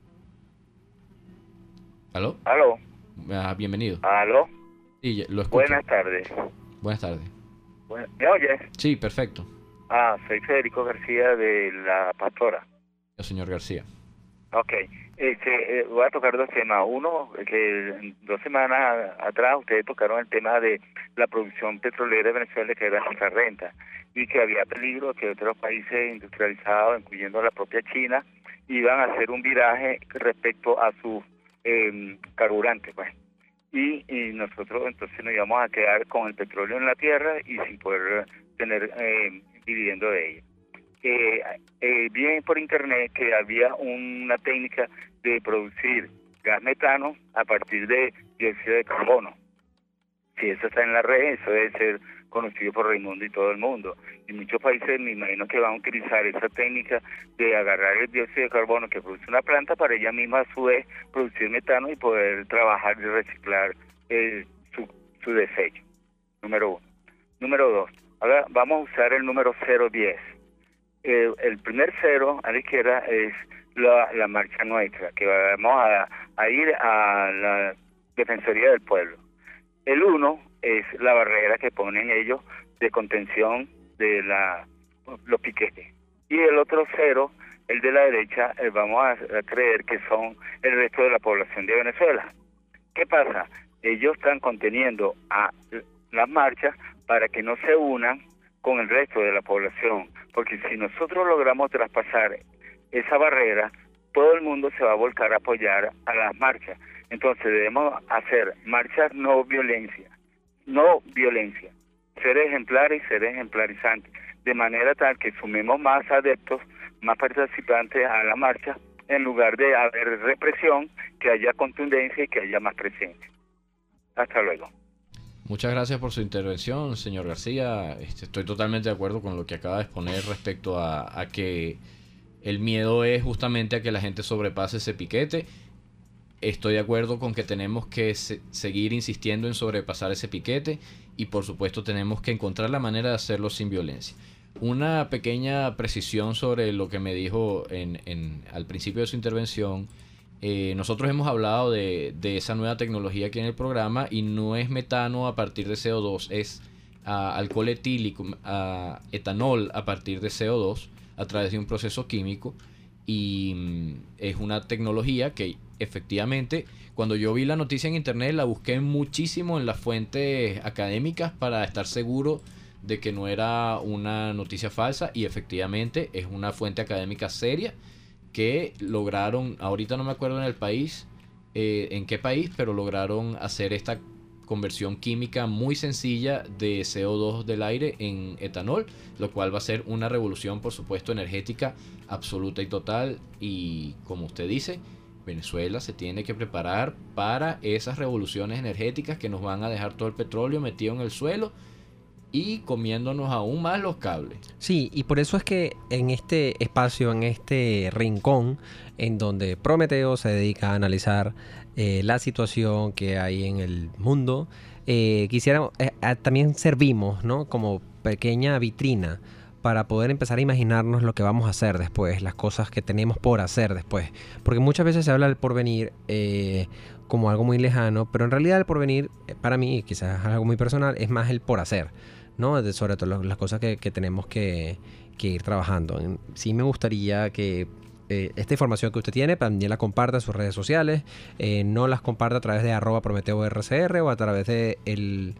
¿Aló? ¿Aló? Bienvenido. ¿Aló? Sí, lo escucho. Buenas tardes. Buenas tardes. ¿Me oyes? Sí, perfecto. Soy Federico García de La Pastora. Señor García. Ok. Voy a tocar 2 temas. Uno, que 2 semanas atrás ustedes tocaron el tema de la producción petrolera de Venezuela, que era alta renta, y que había peligro que otros países industrializados, incluyendo la propia China, iban a hacer un viraje respecto a sus carburantes, pues. Y nosotros entonces nos íbamos a quedar con el petróleo en la tierra y sin poder tener dividendo de ello. Vi por internet que había una técnica de producir gas metano a partir de dióxido de carbono. Si eso está en la red, eso debe ser conocido por Raimundo y todo el mundo. Y muchos países me imagino que van a utilizar esa técnica de agarrar el dióxido de carbono que produce una planta para ella misma a su vez producir metano y poder trabajar y reciclar su desecho. Número 1. Número 2. Ahora vamos a usar el número 010. El primer 0 a la izquierda es la marcha nuestra, que vamos a ir a la Defensoría del Pueblo. El 1 es la barrera que ponen ellos de contención de los piquetes. Y el otro 0 el de la derecha, vamos a creer que son el resto de la población de Venezuela. ¿Qué pasa? Ellos están conteniendo a las marchas para que no se unan con el resto de la población, porque si nosotros logramos traspasar esa barrera, todo el mundo se va a volcar a apoyar a las marchas. Entonces debemos hacer marchas no violencia, ser ejemplares y ser ejemplarizantes, de manera tal que sumemos más adeptos, más participantes a la marcha, en lugar de haber represión, que haya contundencia y que haya más presencia. Hasta luego. Muchas gracias por su intervención, señor García. Estoy totalmente de acuerdo con lo que acaba de exponer respecto a que el miedo es justamente a que la gente sobrepase ese piquete. Estoy de acuerdo con que tenemos que seguir insistiendo en sobrepasar ese piquete y por supuesto tenemos que encontrar la manera de hacerlo sin violencia. Una pequeña precisión sobre lo que me dijo al principio de su intervención. Nosotros hemos hablado de esa nueva tecnología aquí en el programa y no es metano a partir de CO2, es alcohol etílico, etanol a partir de CO2 a través de un proceso químico, y es una tecnología que efectivamente, cuando yo vi la noticia en internet, la busqué muchísimo en las fuentes académicas para estar seguro de que no era una noticia falsa, y efectivamente es una fuente académica seria que lograron, ahorita no me acuerdo en el país, en qué país, pero lograron hacer esta conversión química muy sencilla de CO2 del aire en etanol, lo cual va a ser una revolución, por supuesto, energética absoluta y total. Y como usted dice, Venezuela se tiene que preparar para esas revoluciones energéticas que nos van a dejar todo el petróleo metido en el suelo y comiéndonos aún más los cables. Sí, y por eso es que en este espacio, en este rincón, en donde Prometeo se dedica a analizar la situación que hay en el mundo, quisiéramos, también servimos, ¿no?, como pequeña vitrina para poder empezar a imaginarnos lo que vamos a hacer después, las cosas que tenemos por hacer después. Porque muchas veces se habla del porvenir como algo muy lejano, pero en realidad el porvenir, para mí, quizás es algo muy personal, es más el por hacer, ¿no? Sobre todo las cosas que tenemos que ir trabajando. Sí me gustaría que esta información que usted tiene también la comparta en sus redes sociales, no las comparta a través de @prometeorcr o a través de el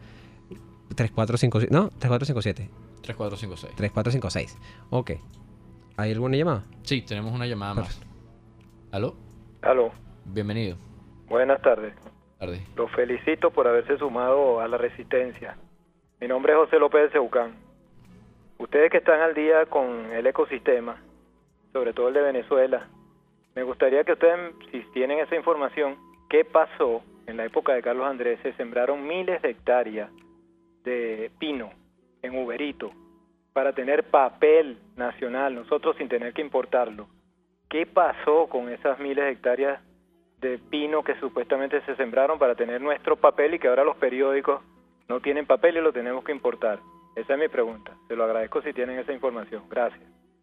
3457, ¿no? 3457. 3456. 3456. Ok. ¿Hay alguna llamada? Sí, tenemos una llamada más. ¿Aló? Aló. Bienvenido. Buenas tardes. Tarde. Los felicito por haberse sumado a la resistencia. Mi nombre es José López de Ceucán. Ustedes que están al día con el ecosistema, sobre todo el de Venezuela, me gustaría que ustedes, si tienen esa información, ¿qué pasó en la época de Carlos Andrés? Se sembraron miles de hectáreas de pino en Uberito para tener papel nacional, nosotros sin tener que importarlo. ¿Qué pasó con esas miles de hectáreas de pino que supuestamente se sembraron para tener nuestro papel y que ahora los periódicos no tienen papel y lo tenemos que importar? Esa es mi pregunta. Se lo agradezco si tienen esa información. Gracias.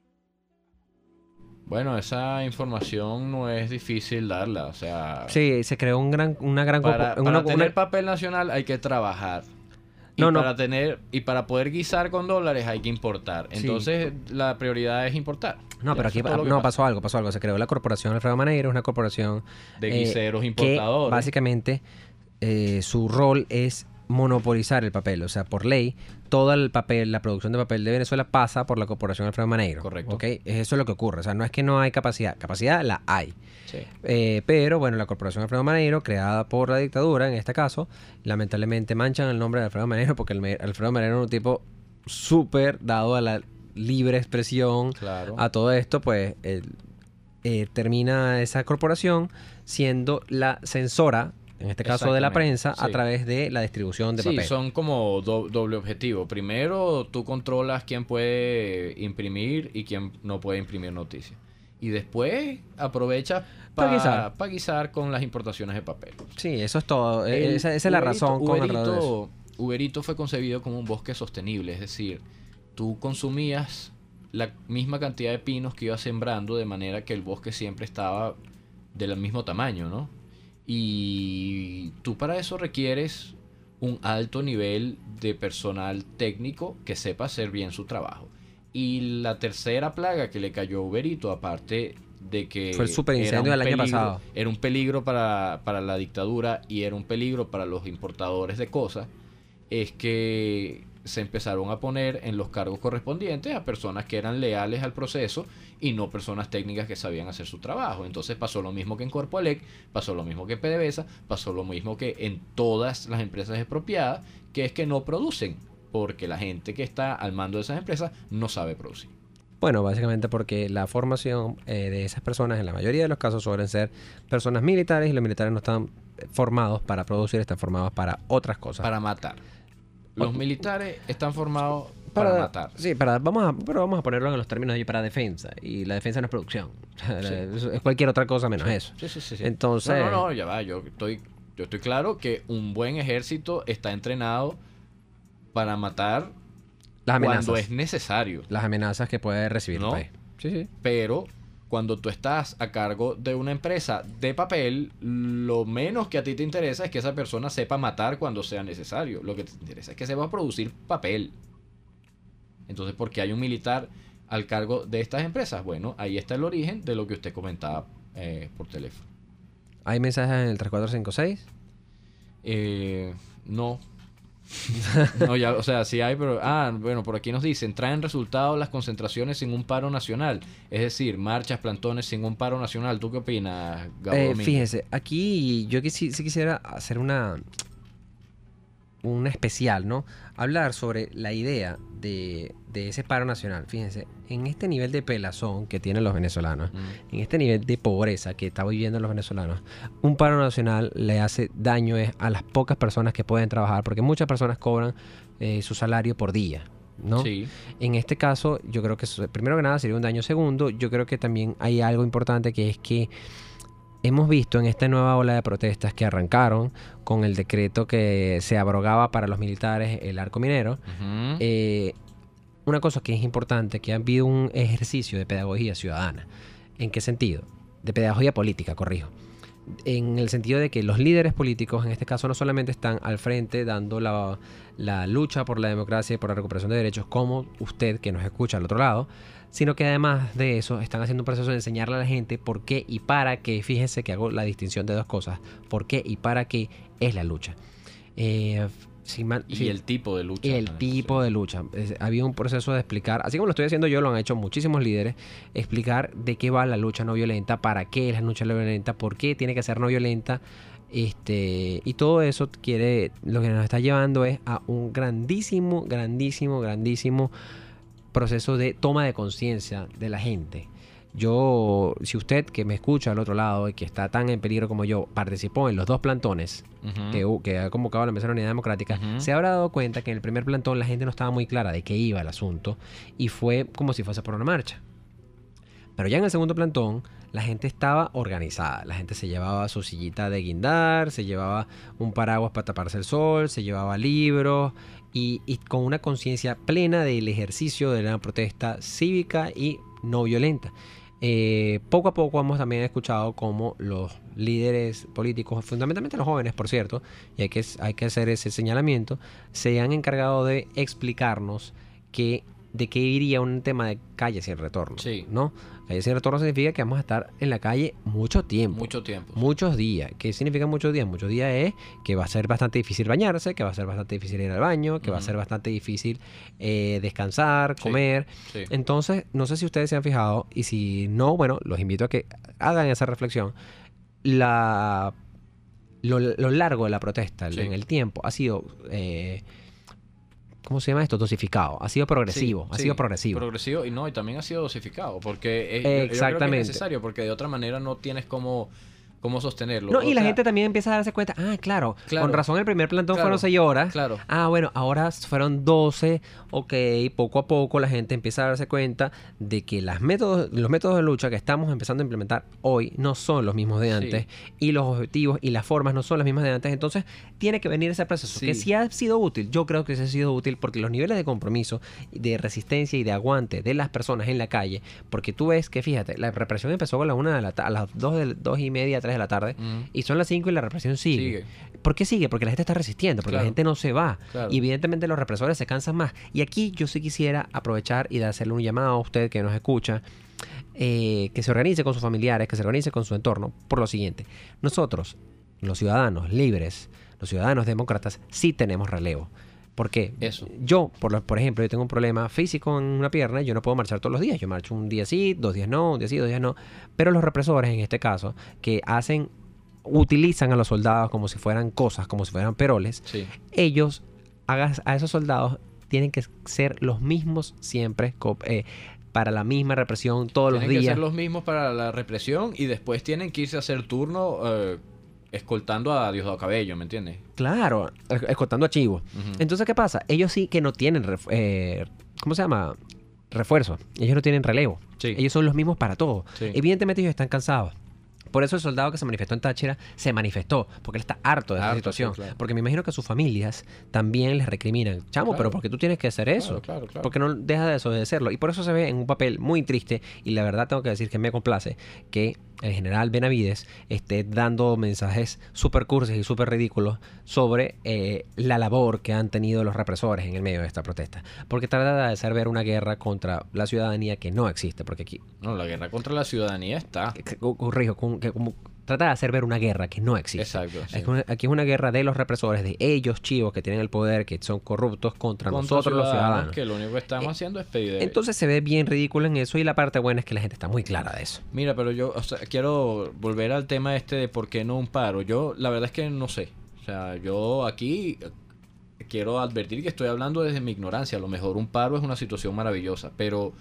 Bueno, esa información no es difícil darla, o sea... Sí, se creó una gran... Para tener papel nacional hay que trabajar. Y para poder guisar con dólares hay que importar. Entonces, la prioridad es importar. No, pero aquí pasó algo. Se creó la Corporación Alfredo Maneiro, una corporación... de guiseros importadores. Que básicamente, su rol es monopolizar el papel. O sea, por ley, todo el papel, la producción de papel de Venezuela pasa por la Corporación Alfredo Maneiro. Correcto. ¿Okay? Eso es lo que ocurre. O sea, no es que no hay capacidad. Capacidad la hay. Sí. Pero, bueno, la Corporación Alfredo Maneiro, creada por la dictadura, en este caso, lamentablemente manchan el nombre de Alfredo Maneiro porque Alfredo Maneiro era un tipo súper dado a la libre expresión, claro, a todo esto, pues termina esa corporación siendo la censora, en este caso de la prensa, sí, a través de la distribución de papel. Sí, son como doble objetivo. Primero, tú controlas quién puede imprimir y quién no puede imprimir noticias. Y después aprovechas para guisar con las importaciones de papel. Sí, eso es todo. Esa es la razón con alrededor de eso. Uberito fue concebido como un bosque sostenible, es decir, tú consumías la misma cantidad de pinos que ibas sembrando, de manera que el bosque siempre estaba del mismo tamaño, ¿no? Y tú para eso requieres un alto nivel de personal técnico que sepa hacer bien su trabajo. Y la tercera plaga que le cayó a Uberito, aparte de que fue el superincendio del año pasado. Era un peligro para la dictadura y era un peligro para los importadores de cosas, es que se empezaron a poner en los cargos correspondientes a personas que eran leales al proceso y no personas técnicas que sabían hacer su trabajo. Entonces pasó lo mismo que en Corpoelec, pasó lo mismo que en PDVSA, pasó lo mismo que en todas las empresas expropiadas, que es que no producen, porque la gente que está al mando de esas empresas no sabe producir. Bueno, básicamente porque la formación de esas personas en la mayoría de los casos suelen ser personas militares y los militares no están formados para producir, están formados para otras cosas. Para matar. Los militares están formados para matar. Sí, pero vamos a ponerlo en los términos de para defensa. Y la defensa no es producción. Sí. Es cualquier otra cosa menos eso. Sí. Entonces... No, ya va. Yo estoy claro que un buen ejército está entrenado para matar las amenazas. Cuando es necesario. Las amenazas que puede recibir ¿no? el país. Sí. Pero cuando tú estás a cargo de una empresa de papel, lo menos que a ti te interesa es que esa persona sepa matar cuando sea necesario. Lo que te interesa es que sepa producir papel. Entonces, ¿por qué hay un militar al cargo de estas empresas? Bueno, ahí está el origen de lo que usted comentaba por teléfono. ¿Hay mensajes en el 3456? No. No, ya, o sea, sí hay, pero... bueno, por aquí nos dicen, traen resultados las concentraciones sin un paro nacional. Es decir, marchas, plantones sin un paro nacional. ¿Tú qué opinas, Gabo? Fíjese, aquí yo sí quisiera hacer una especial, ¿no? Hablar sobre la idea de ese paro nacional. Fíjense, en este nivel de pelazón que tienen los venezolanos, en este nivel de pobreza que está viviendo los venezolanos, un paro nacional le hace daño a las pocas personas que pueden trabajar, porque muchas personas cobran su salario por día, ¿no? Sí. En este caso, yo creo que primero que nada sería un daño. Segundo, yo creo que también hay algo importante, que es que hemos visto en esta nueva ola de protestas que arrancaron con el decreto que se abrogaba para los militares el arco minero. Una cosa que es importante, que ha habido un ejercicio de pedagogía ciudadana. ¿En qué sentido? De pedagogía política, corrijo. En el sentido de que los líderes políticos, en este caso, no solamente están al frente dando la lucha por la democracia y por la recuperación de derechos, como usted que nos escucha al otro lado, sino que además de eso están haciendo un proceso de enseñarle a la gente por qué y para qué. Fíjense que hago la distinción de dos cosas: por qué y para qué es la lucha. El tipo de lucha. El tipo de lucha. Había un proceso de explicar, así como lo estoy haciendo yo, lo han hecho muchísimos líderes, explicar de qué va la lucha no violenta, para qué es la lucha no violenta, por qué tiene que ser no violenta. Y todo eso lo que nos está llevando es a un grandísimo proceso de toma de conciencia de la gente. Si usted que me escucha al otro lado y que está tan en peligro como yo, participó en los dos plantones que ha convocado la Mesa de la Unidad Democrática, se habrá dado cuenta que en el primer plantón la gente no estaba muy clara de qué iba el asunto y fue como si fuese por una marcha. Pero ya en el segundo plantón la gente estaba organizada. La gente se llevaba su sillita de guindar, se llevaba un paraguas para taparse el sol, se llevaba libros y con una conciencia plena del ejercicio de la protesta cívica y no violenta. Poco a poco hemos también escuchado cómo los líderes políticos, fundamentalmente los jóvenes, por cierto, y hay que hacer ese señalamiento, se han encargado de explicarnos de qué iría un tema de calle sin retorno. Sí. ¿No? Calle sin retorno significa que vamos a estar en la calle mucho tiempo. Muchos días. ¿Qué significa muchos días? Muchos días es que va a ser bastante difícil bañarse, que va a ser bastante difícil ir al baño, que va a ser bastante difícil descansar, comer. Sí. Entonces, no sé si ustedes se han fijado, y si no, bueno, los invito a que hagan esa reflexión. Lo largo de la protesta en el tiempo ha sido... ¿cómo se llama esto? Dosificado. Ha sido progresivo. Progresivo y también ha sido dosificado. Porque Exactamente. Yo creo que es necesario, porque de otra manera no tienes cómo sostenerlo. No, y la gente también empieza a darse cuenta. Claro. Con razón el primer plantón fueron 6 horas. Claro. Bueno, ahora fueron 12. Ok, poco a poco la gente empieza a darse cuenta de que los métodos de lucha que estamos empezando a implementar hoy no son los mismos de antes. Y los objetivos y las formas no son las mismas de antes. Entonces, tiene que venir ese proceso. Que sí ha sido útil. Yo creo que sí ha sido útil porque los niveles de compromiso, de resistencia y de aguante de las personas en la calle, porque tú ves que, fíjate, la represión empezó a las 2:30, 3 3 de la tarde, Ujú. y son las 5 y la represión sigue. ¿Por qué sigue? Porque la gente está resistiendo, porque la Claro. gente no se va. Claro. Y evidentemente los represores se cansan más. Y aquí yo sí quisiera aprovechar y de hacerle un llamado a usted que nos escucha, que se organice con sus familiares, que se organice con su entorno, por lo siguiente. Nosotros, los ciudadanos libres, los ciudadanos demócratas, sí tenemos relevo. ¿Por qué? Eso. Yo, por ejemplo, yo tengo un problema físico en una pierna y yo no puedo marchar todos los días. Yo marcho un día sí, 2 días no, un día sí, 2 días no. Pero los represores, en este caso, que utilizan a los soldados como si fueran cosas, como si fueran peroles, Sí. ellos a esos soldados tienen que ser los mismos siempre para la misma represión todos Tienen los que días. ser los mismos para la represión y después tienen que irse a hacer turno escoltando a Diosdado Cabello, ¿me entiendes? Claro, escoltando a Chivo. Ujú. Entonces, ¿qué pasa? Ellos sí que no tienen, ¿cómo se llama? Refuerzo. Ellos no tienen relevo. Sí. Ellos son los mismos para todo. Sí. Evidentemente ellos están cansados. Por eso el soldado que se manifestó en Táchira se manifestó, porque él está harto de esa Harto, situación. sí, claro. Porque me imagino que sus familias también les recriminan. Chamo, Claro. pero ¿por qué tú tienes que hacer eso? Claro, claro. Porque no deja de desobedecerlo. Y por eso se ve en un papel muy triste. Y la verdad tengo que decir que me complace que el general Benavides esté dando mensajes súper cursis y súper ridículos sobre la labor que han tenido los represores en el medio de esta protesta. Porque trata de hacer ver una guerra contra la ciudadanía que no existe. Porque aquí, No, la guerra contra la ciudadanía está. corrijo, trata de hacer ver una guerra que no existe. Exacto. sí. Aquí es una guerra de los represores, de ellos, chivos, que tienen el poder, que son corruptos contra Contra nosotros los ciudadanos. Que lo único que estamos haciendo es pedir. Entonces se ve bien ridículo en eso y la parte buena es que la gente está muy clara de eso. Mira, pero yo quiero volver al tema este de por qué no un paro. Yo, la verdad es que no sé. O sea, yo aquí quiero advertir que estoy hablando desde mi ignorancia. A lo mejor un paro es una situación maravillosa, pero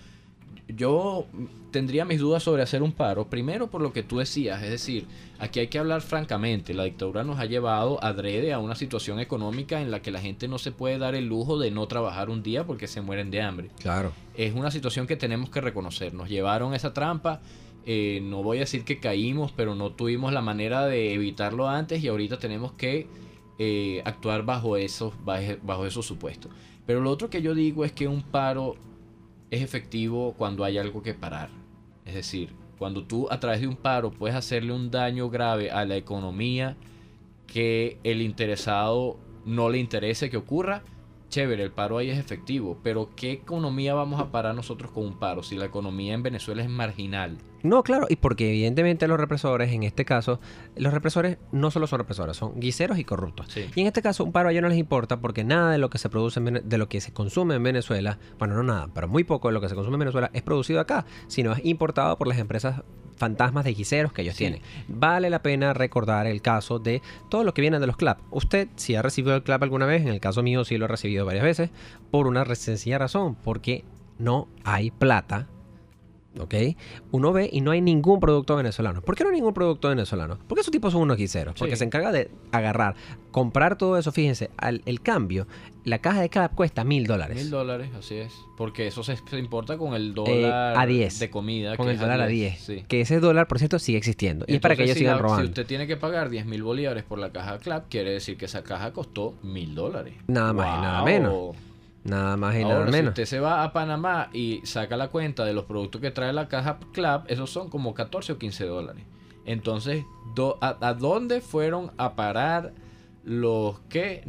yo tendría mis dudas sobre hacer un paro. Primero por lo que tú decías, es decir, aquí hay que hablar francamente. La dictadura nos ha llevado adrede a una situación económica en la que la gente no se puede dar el lujo de no trabajar un día porque se mueren de hambre. Claro. Es una situación que tenemos que reconocer. Nos llevaron a esa trampa. No voy a decir que caímos, pero no tuvimos la manera de evitarlo antes y ahorita tenemos que actuar bajo esos supuestos. Pero lo otro que yo digo es que un paro es efectivo cuando hay algo que parar. Es decir, cuando tú a través de un paro puedes hacerle un daño grave a la economía que el interesado no le interese que ocurra, chévere, el paro ahí es efectivo. Pero ¿qué economía vamos a parar nosotros con un paro si la economía en Venezuela es marginal? No, claro, y porque evidentemente los represores, en este caso, los represores no solo son represores, son guiseros y corruptos. Sí. Y en este caso, un paro a ellos no les importa porque nada de lo que se produce, de lo que se consume en Venezuela, bueno, no nada, pero muy poco de lo que se consume en Venezuela es producido acá, sino es importado por las empresas fantasmas de guiseros que ellos Sí. tienen. Vale la pena recordar el caso de todo lo que viene de los CLAP. Usted, si ha recibido el CLAP alguna vez, en el caso mío sí lo he recibido varias veces, por una sencilla razón, porque no hay plata. ¿Ok? Uno ve y no hay ningún producto venezolano. ¿Por qué no hay ningún producto venezolano? Porque esos tipos son unos guiseros. Porque Sí. se encarga de agarrar, comprar todo eso. Fíjense, el cambio, la caja de CLAP cuesta $1,000. $1,000, así es. Porque eso se importa con el dólar a 10. de comida. Con que el es dólar a 10. Sí. Que ese dólar, por cierto, sigue existiendo. Y es para que ellos Entonces, sigan Si robando. usted tiene que pagar 10,000 bolívares por la caja CLAP, quiere decir que esa caja costó $1,000. Nada más y nada menos. Nada más y nada Ahora, si menos. usted se va a Panamá y saca la cuenta de los productos que trae la caja CLAP, esos son como $14 o $15. Entonces, ¿a dónde fueron a parar los que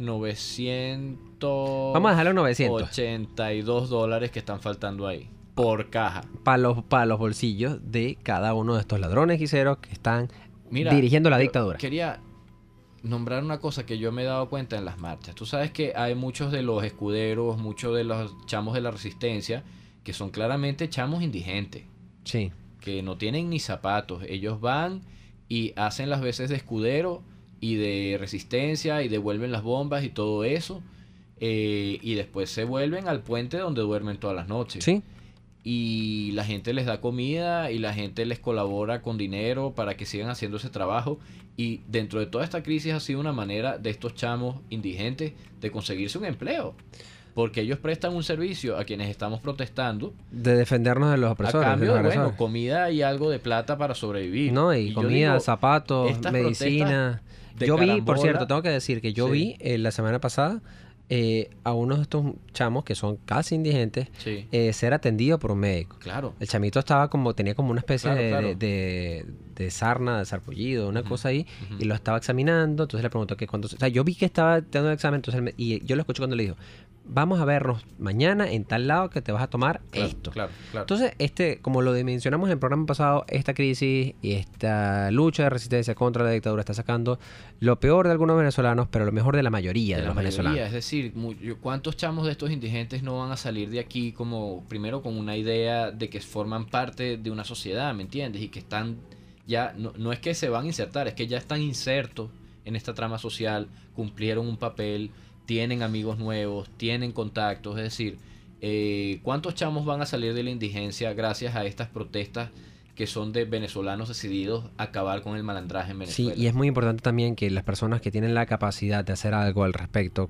982 Vamos a dejarlo en 900. $82 que están faltando ahí por caja? Para los bolsillos de cada uno de estos ladrones guiseros que están Mira, dirigiendo la yo dictadura. Quería nombrar una cosa que yo me he dado cuenta en las marchas. Tú sabes que hay muchos de los escuderos, muchos de los chamos de la resistencia, que son claramente chamos indigentes, Sí. que no tienen ni zapatos. Ellos van y hacen las veces de escudero y de resistencia y devuelven las bombas y todo eso. Y después se vuelven al puente donde duermen todas las noches. Sí. Y la gente les da comida y la gente les colabora con dinero para que sigan haciendo ese trabajo. Y dentro de toda esta crisis ha sido una manera de estos chamos indigentes de conseguirse un empleo. Porque ellos prestan un servicio a quienes estamos protestando De defendernos de los a opresores. de cambio los de, bueno, agresores. comida y algo de plata para sobrevivir. No, y yo comida, digo, zapatos, estas medicina. protestas de Yo vi, por carambola- cierto, tengo que decir que yo Sí. vi la semana pasada a uno de estos chamos que son casi indigentes Sí. ser atendido por un médico. Claro. El chamito tenía como una especie Claro, de, claro. de sarna, de sarpullido, una Ujú, cosa ahí, ujú. y lo estaba examinando. Entonces le preguntó que cuando, o sea, yo vi que estaba dando el examen, entonces y yo lo escuché cuando le dijo, vamos a vernos mañana en tal lado que te vas a tomar Claro, esto. Claro, claro. Entonces, como lo mencionamos en el programa pasado, esta crisis y esta lucha de resistencia contra la dictadura está sacando lo peor de algunos venezolanos, pero lo mejor de la mayoría de De la los mayoría, venezolanos. es decir, ¿cuántos chamos de estos indigentes no van a salir de aquí como primero con una idea de que forman parte de una sociedad, ¿me entiendes? Y que están ya, no es que se van a insertar, es que ya están insertos en esta trama social, cumplieron un papel, tienen amigos nuevos, tienen contactos, es decir, ¿cuántos chamos van a salir de la indigencia gracias a estas protestas que son de venezolanos decididos a acabar con el malandraje en Sí, Venezuela? y es muy importante también que las personas que tienen la capacidad de hacer algo al respecto,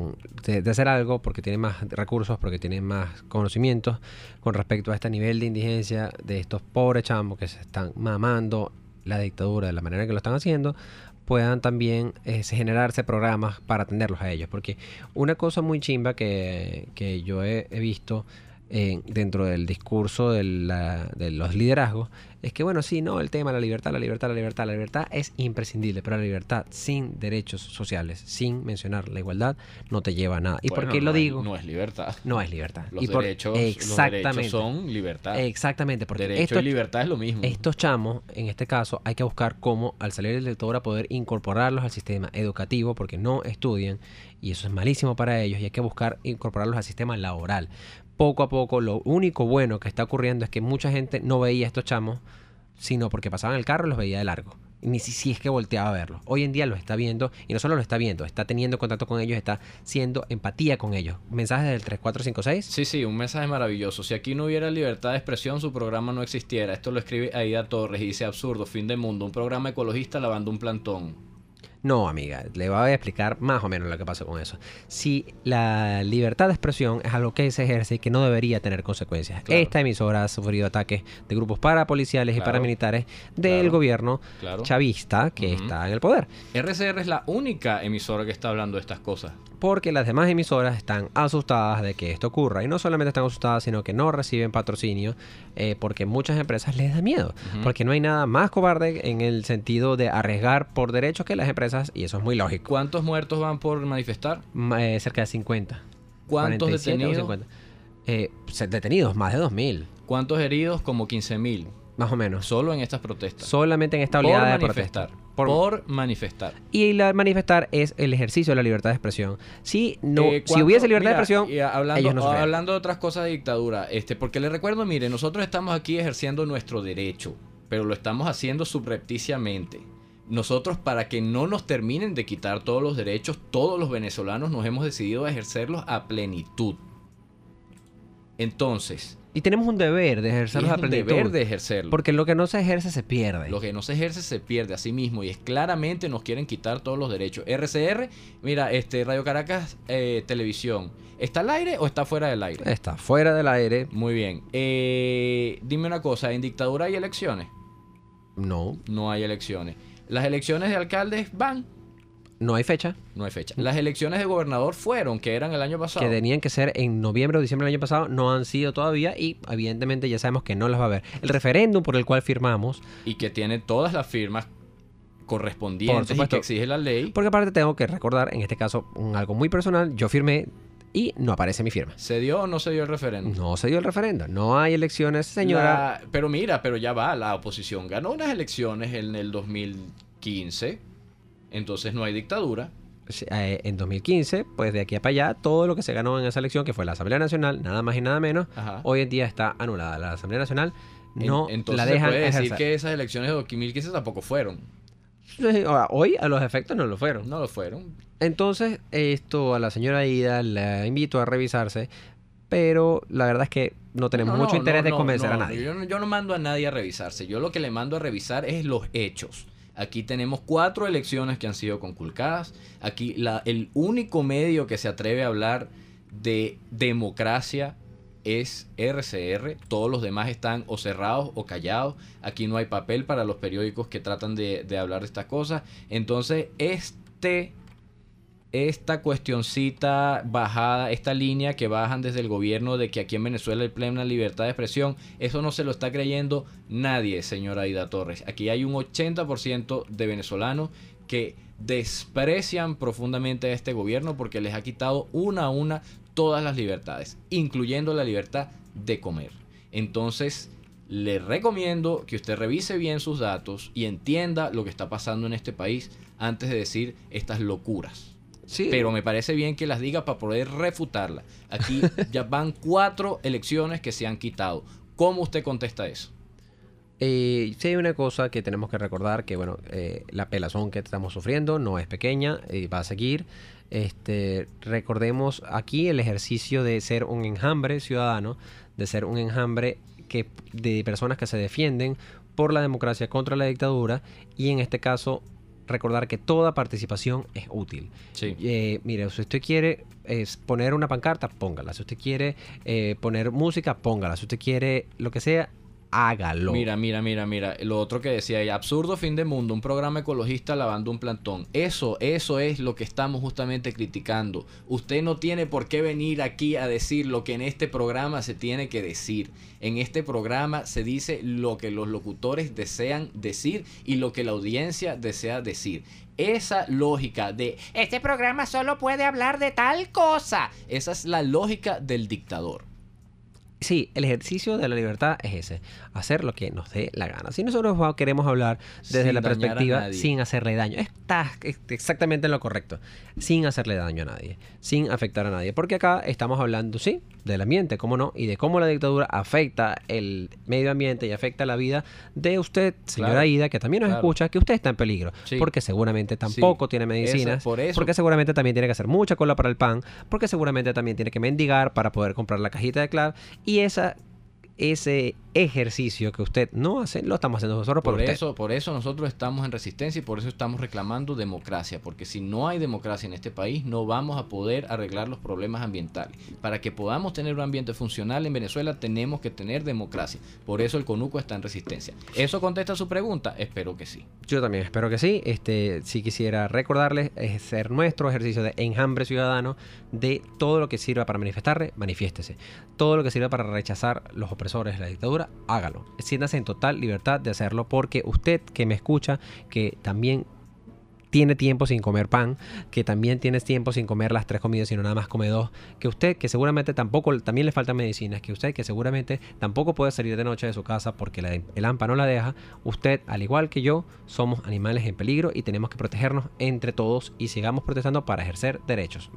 de hacer algo porque tienen más recursos, porque tienen más conocimientos con respecto a este nivel de indigencia de estos pobres chamos que se están mamando la dictadura de la manera que lo están haciendo, puedan también generarse programas para atenderlos a ellos. Porque una cosa muy chimba que yo he visto dentro del discurso de los liderazgos es que, bueno, sí, no, el tema de la libertad es imprescindible, pero la libertad sin derechos sociales, sin mencionar la igualdad, no te lleva a nada. ¿Y por Bueno, qué lo digo? No es libertad. No es libertad. Los derechos son libertad. Exactamente, porque Derecho y libertad es lo mismo. estos chamos, en este caso, hay que buscar cómo, al salir de la dictadura, poder incorporarlos al sistema educativo, porque no estudian, y eso es malísimo para ellos, y hay que buscar incorporarlos al sistema laboral. Poco a poco, lo único bueno que está ocurriendo es que mucha gente no veía a estos chamos, sino porque pasaban el carro y los veía de largo. Ni si es que volteaba a verlos. Hoy en día los está viendo, y no solo lo está viendo, está teniendo contacto con ellos, está haciendo empatía con ellos. Mensajes del 3456. Sí, un mensaje maravilloso. Si aquí no hubiera libertad de expresión, su programa no existiera. Esto lo escribe Aida Torres y dice: absurdo, fin de mundo, un programa ecologista lavando un plantón. No, amiga, le voy a explicar más o menos lo que pasa con eso. Si la libertad de expresión es algo que se ejerce y que no debería tener consecuencias. Claro. Esta emisora ha sufrido ataques de grupos parapoliciales y Claro. paramilitares del Claro. gobierno Claro. chavista que Ujú. está en el poder. RCR es la única emisora que está hablando de estas cosas. Porque las demás emisoras están asustadas de que esto ocurra. Y no solamente están asustadas, sino que no reciben patrocinio porque muchas empresas les da miedo. Ujú. Porque no hay nada más cobarde en el sentido de arriesgar por derechos que las empresas, y eso es muy lógico. ¿Cuántos muertos van por manifestar? Cerca de 50. ¿Cuántos 47 o detenidos? 50. Detenidos, más de 2000, ¿Cuántos heridos? Como 15.000. más o menos. Solo en estas protestas. Solamente en esta Por oleada de manifestar. protesta. Por manifestar. Y la manifestar es el ejercicio de la libertad de expresión. Si si ¿Cuánto? hubiese libertad Mira, de expresión, y hablando, ellos no sufrían. hablando de otras cosas de dictadura, porque le recuerdo, mire, nosotros estamos aquí ejerciendo nuestro derecho, pero lo estamos haciendo subrepticiamente. Nosotros, para que no nos terminen de quitar todos los derechos, todos los venezolanos nos hemos decidido a ejercerlos a plenitud. Entonces, Y tenemos un deber de ejercerlos es a un plenitud. deber de ejercerlo. Porque lo que no se ejerce se pierde. Lo que no se ejerce se pierde a sí mismo, y es claramente nos quieren quitar todos los derechos. RCR, mira, Radio Caracas Televisión, ¿está al aire o está fuera del aire? Está fuera del aire. Muy bien. Dime una cosa, ¿en dictadura hay elecciones? No. No hay elecciones. ¿Las elecciones de alcaldes van? No hay fecha. No hay fecha. Las elecciones de gobernador fueron, que eran el año pasado. Que tenían que ser en noviembre o diciembre del año pasado. No han sido todavía. Y evidentemente ya sabemos que no las va a haber. El referéndum por el cual firmamos. Y que tiene todas las firmas Por correspondientes y supuesto. que exige la ley. Porque aparte tengo que recordar, en este caso, algo muy personal. Yo firmé y no aparece mi firma. ¿Se dio o no se dio el referéndum? No se dio el referendo. No hay elecciones, señora. Pero mira, pero ya va, la oposición ganó unas elecciones en el 2015, entonces no hay dictadura. En 2015, pues de aquí a para allá, todo lo que se ganó en esa elección, que fue la Asamblea Nacional, nada más y nada menos, Ajá. hoy en día está anulada. La Asamblea Nacional no Entonces la se dejan puede decir ejercer. que esas elecciones de 2015 tampoco fueron. Ahora, hoy a los efectos no lo fueron. No lo fueron. Entonces, esto a la señora Ida la invito a revisarse, pero la verdad es que no tenemos mucho interés de convencer a nadie. Yo no mando a nadie a revisarse. Yo lo que le mando a revisar es los hechos. Aquí tenemos 4 elecciones que han sido conculcadas. Aquí el único medio que se atreve a hablar de democracia es RCR. Todos los demás están o cerrados o callados. Aquí no hay papel para los periódicos que tratan de hablar de estas cosas. Entonces, esta cuestioncita bajada, esta línea que bajan desde el gobierno de que aquí en Venezuela hay plena libertad de expresión, eso no se lo está creyendo nadie, señora Aida Torres. Aquí hay un 80% de venezolanos que desprecian profundamente a este gobierno porque les ha quitado una a una todas las libertades, incluyendo la libertad de comer. Entonces, le recomiendo que usted revise bien sus datos y entienda lo que está pasando en este país antes de decir estas locuras. Sí. Pero me parece bien que las diga para poder refutarlas. Aquí ya van 4 elecciones que se han quitado. ¿Cómo usted contesta eso? Sí, hay una cosa que tenemos que recordar, que bueno, la pelazón que estamos sufriendo no es pequeña y va a seguir. Recordemos aquí el ejercicio de ser un enjambre ciudadano, de ser un enjambre de personas que se defienden por la democracia contra la dictadura, y en este caso recordar que toda participación es útil. Sí. Mire, si usted quiere poner una pancarta, póngala. Si usted quiere poner música, póngala. Si usted quiere lo que sea, hágalo. Mira. Lo otro que decía, absurdo fin de mundo, un programa ecologista lavando un plantón. Eso es lo que estamos justamente criticando. Usted no tiene por qué venir aquí a decir lo que en este programa se tiene que decir. En este programa se dice lo que los locutores desean decir y lo que la audiencia desea decir. Esa lógica de este programa solo puede hablar de tal cosa, esa es la lógica del dictador. Sí, el ejercicio de la libertad es ese, hacer lo que nos dé la gana. Si nosotros queremos hablar desde Sin la dañar a perspectiva nadie. sin hacerle daño, está exactamente en lo correcto, sin hacerle daño a nadie, sin afectar a nadie, porque acá estamos hablando, sí, del ambiente, cómo no, y de cómo la dictadura afecta el medio ambiente y afecta la vida de usted, señora Claro, Aida, que también nos claro. escucha, que usted está en peligro, Sí. porque seguramente tampoco tiene medicinas, por eso. porque seguramente también tiene que hacer mucha cola para el pan, porque seguramente también tiene que mendigar para poder comprar la cajita de clave, y ese ejercicio que usted no hace, lo estamos haciendo nosotros por usted. Por eso nosotros estamos en resistencia y por eso estamos reclamando democracia, porque si no hay democracia en este país no vamos a poder arreglar los problemas ambientales. Para que podamos tener un ambiente funcional en Venezuela tenemos que tener democracia. Por eso el CONUCO está en resistencia. ¿Eso contesta su pregunta? Espero que sí. Yo también espero que sí. Sí quisiera recordarles hacer nuestro ejercicio de enjambre ciudadano, de todo lo que sirva para manifestarle, manifiéstese. Todo lo que sirva para rechazar los opresores de la dictadura, hágalo. Siéntase en total libertad de hacerlo, porque usted que me escucha, que también tiene tiempo sin comer pan, que también tienes tiempo sin comer las 3 comidas, sino nada más come 2, que usted que seguramente tampoco, también le faltan medicinas, que usted que seguramente tampoco puede salir de noche de su casa porque el AMPA no la deja, usted, al igual que yo, somos animales en peligro y tenemos que protegernos entre todos y sigamos protestando para ejercer derechos.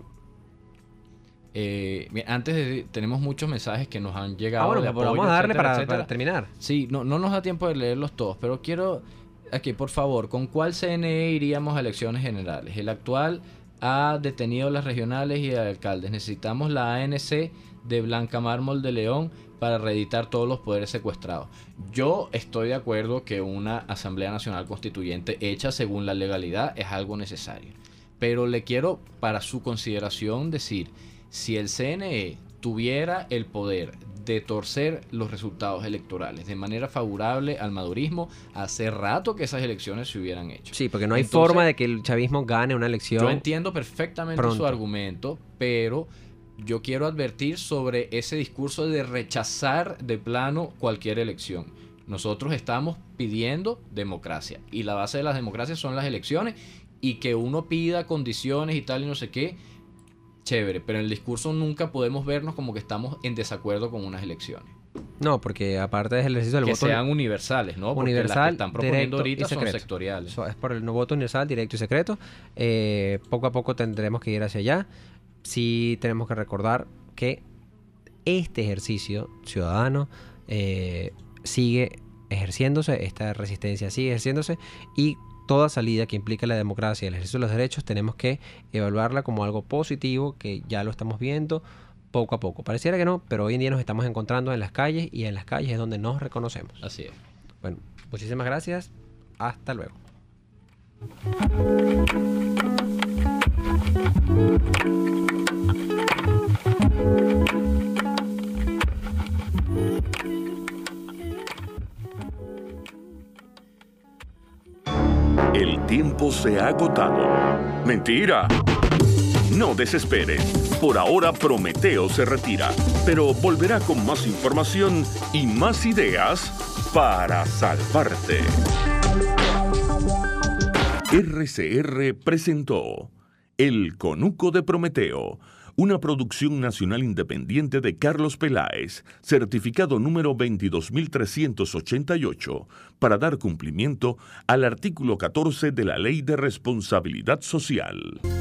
Tenemos muchos mensajes que nos han llegado de apoyo, vamos a darle etcétera, para etcétera. terminar. Sí, no nos da tiempo de leerlos todos, pero quiero aquí, por favor, ¿con cuál CNE iríamos a elecciones generales? El actual ha detenido las regionales y alcaldes. Necesitamos la ANC de Blanca Mármol de León para reeditar todos los poderes secuestrados. Yo estoy de acuerdo que una Asamblea Nacional Constituyente hecha según la legalidad es algo necesario. Pero le quiero, para su consideración, decir, si el CNE tuviera el poder de torcer los resultados electorales de manera favorable al madurismo, hace rato que esas elecciones se hubieran hecho. Sí, porque no hay Entonces, forma de que el chavismo gane una elección. yo entiendo perfectamente pronto. su argumento, pero yo quiero advertir sobre ese discurso de rechazar de plano cualquier elección. Nosotros estamos pidiendo democracia y la base de las democracias son las elecciones, y que uno pida condiciones y tal y no sé qué, chévere, pero en el discurso nunca podemos vernos como que estamos en desacuerdo con unas elecciones. No, porque aparte del ejercicio del Que voto sean universales, ¿no? Porque universal, las que están proponiendo directo y ahorita son secreto. sectoriales. Es por el no voto universal, directo y secreto. Poco a poco tendremos que ir hacia allá. Sí tenemos que recordar que este ejercicio ciudadano sigue ejerciéndose, esta resistencia sigue ejerciéndose, y toda salida que implica la democracia y el ejercicio de los derechos tenemos que evaluarla como algo positivo, que ya lo estamos viendo poco a poco. Pareciera que no, pero hoy en día nos estamos encontrando en las calles, y en las calles es donde nos reconocemos. Así es. Bueno, muchísimas gracias. Hasta luego. El tiempo se ha agotado. ¡Mentira! No desesperes. Por ahora Prometeo se retira, pero volverá con más información y más ideas para salvarte. RCR presentó El Conuco de Prometeo, una producción nacional independiente de Carlos Peláez, certificado número 22388, para dar cumplimiento al artículo 14 de la Ley de Responsabilidad Social.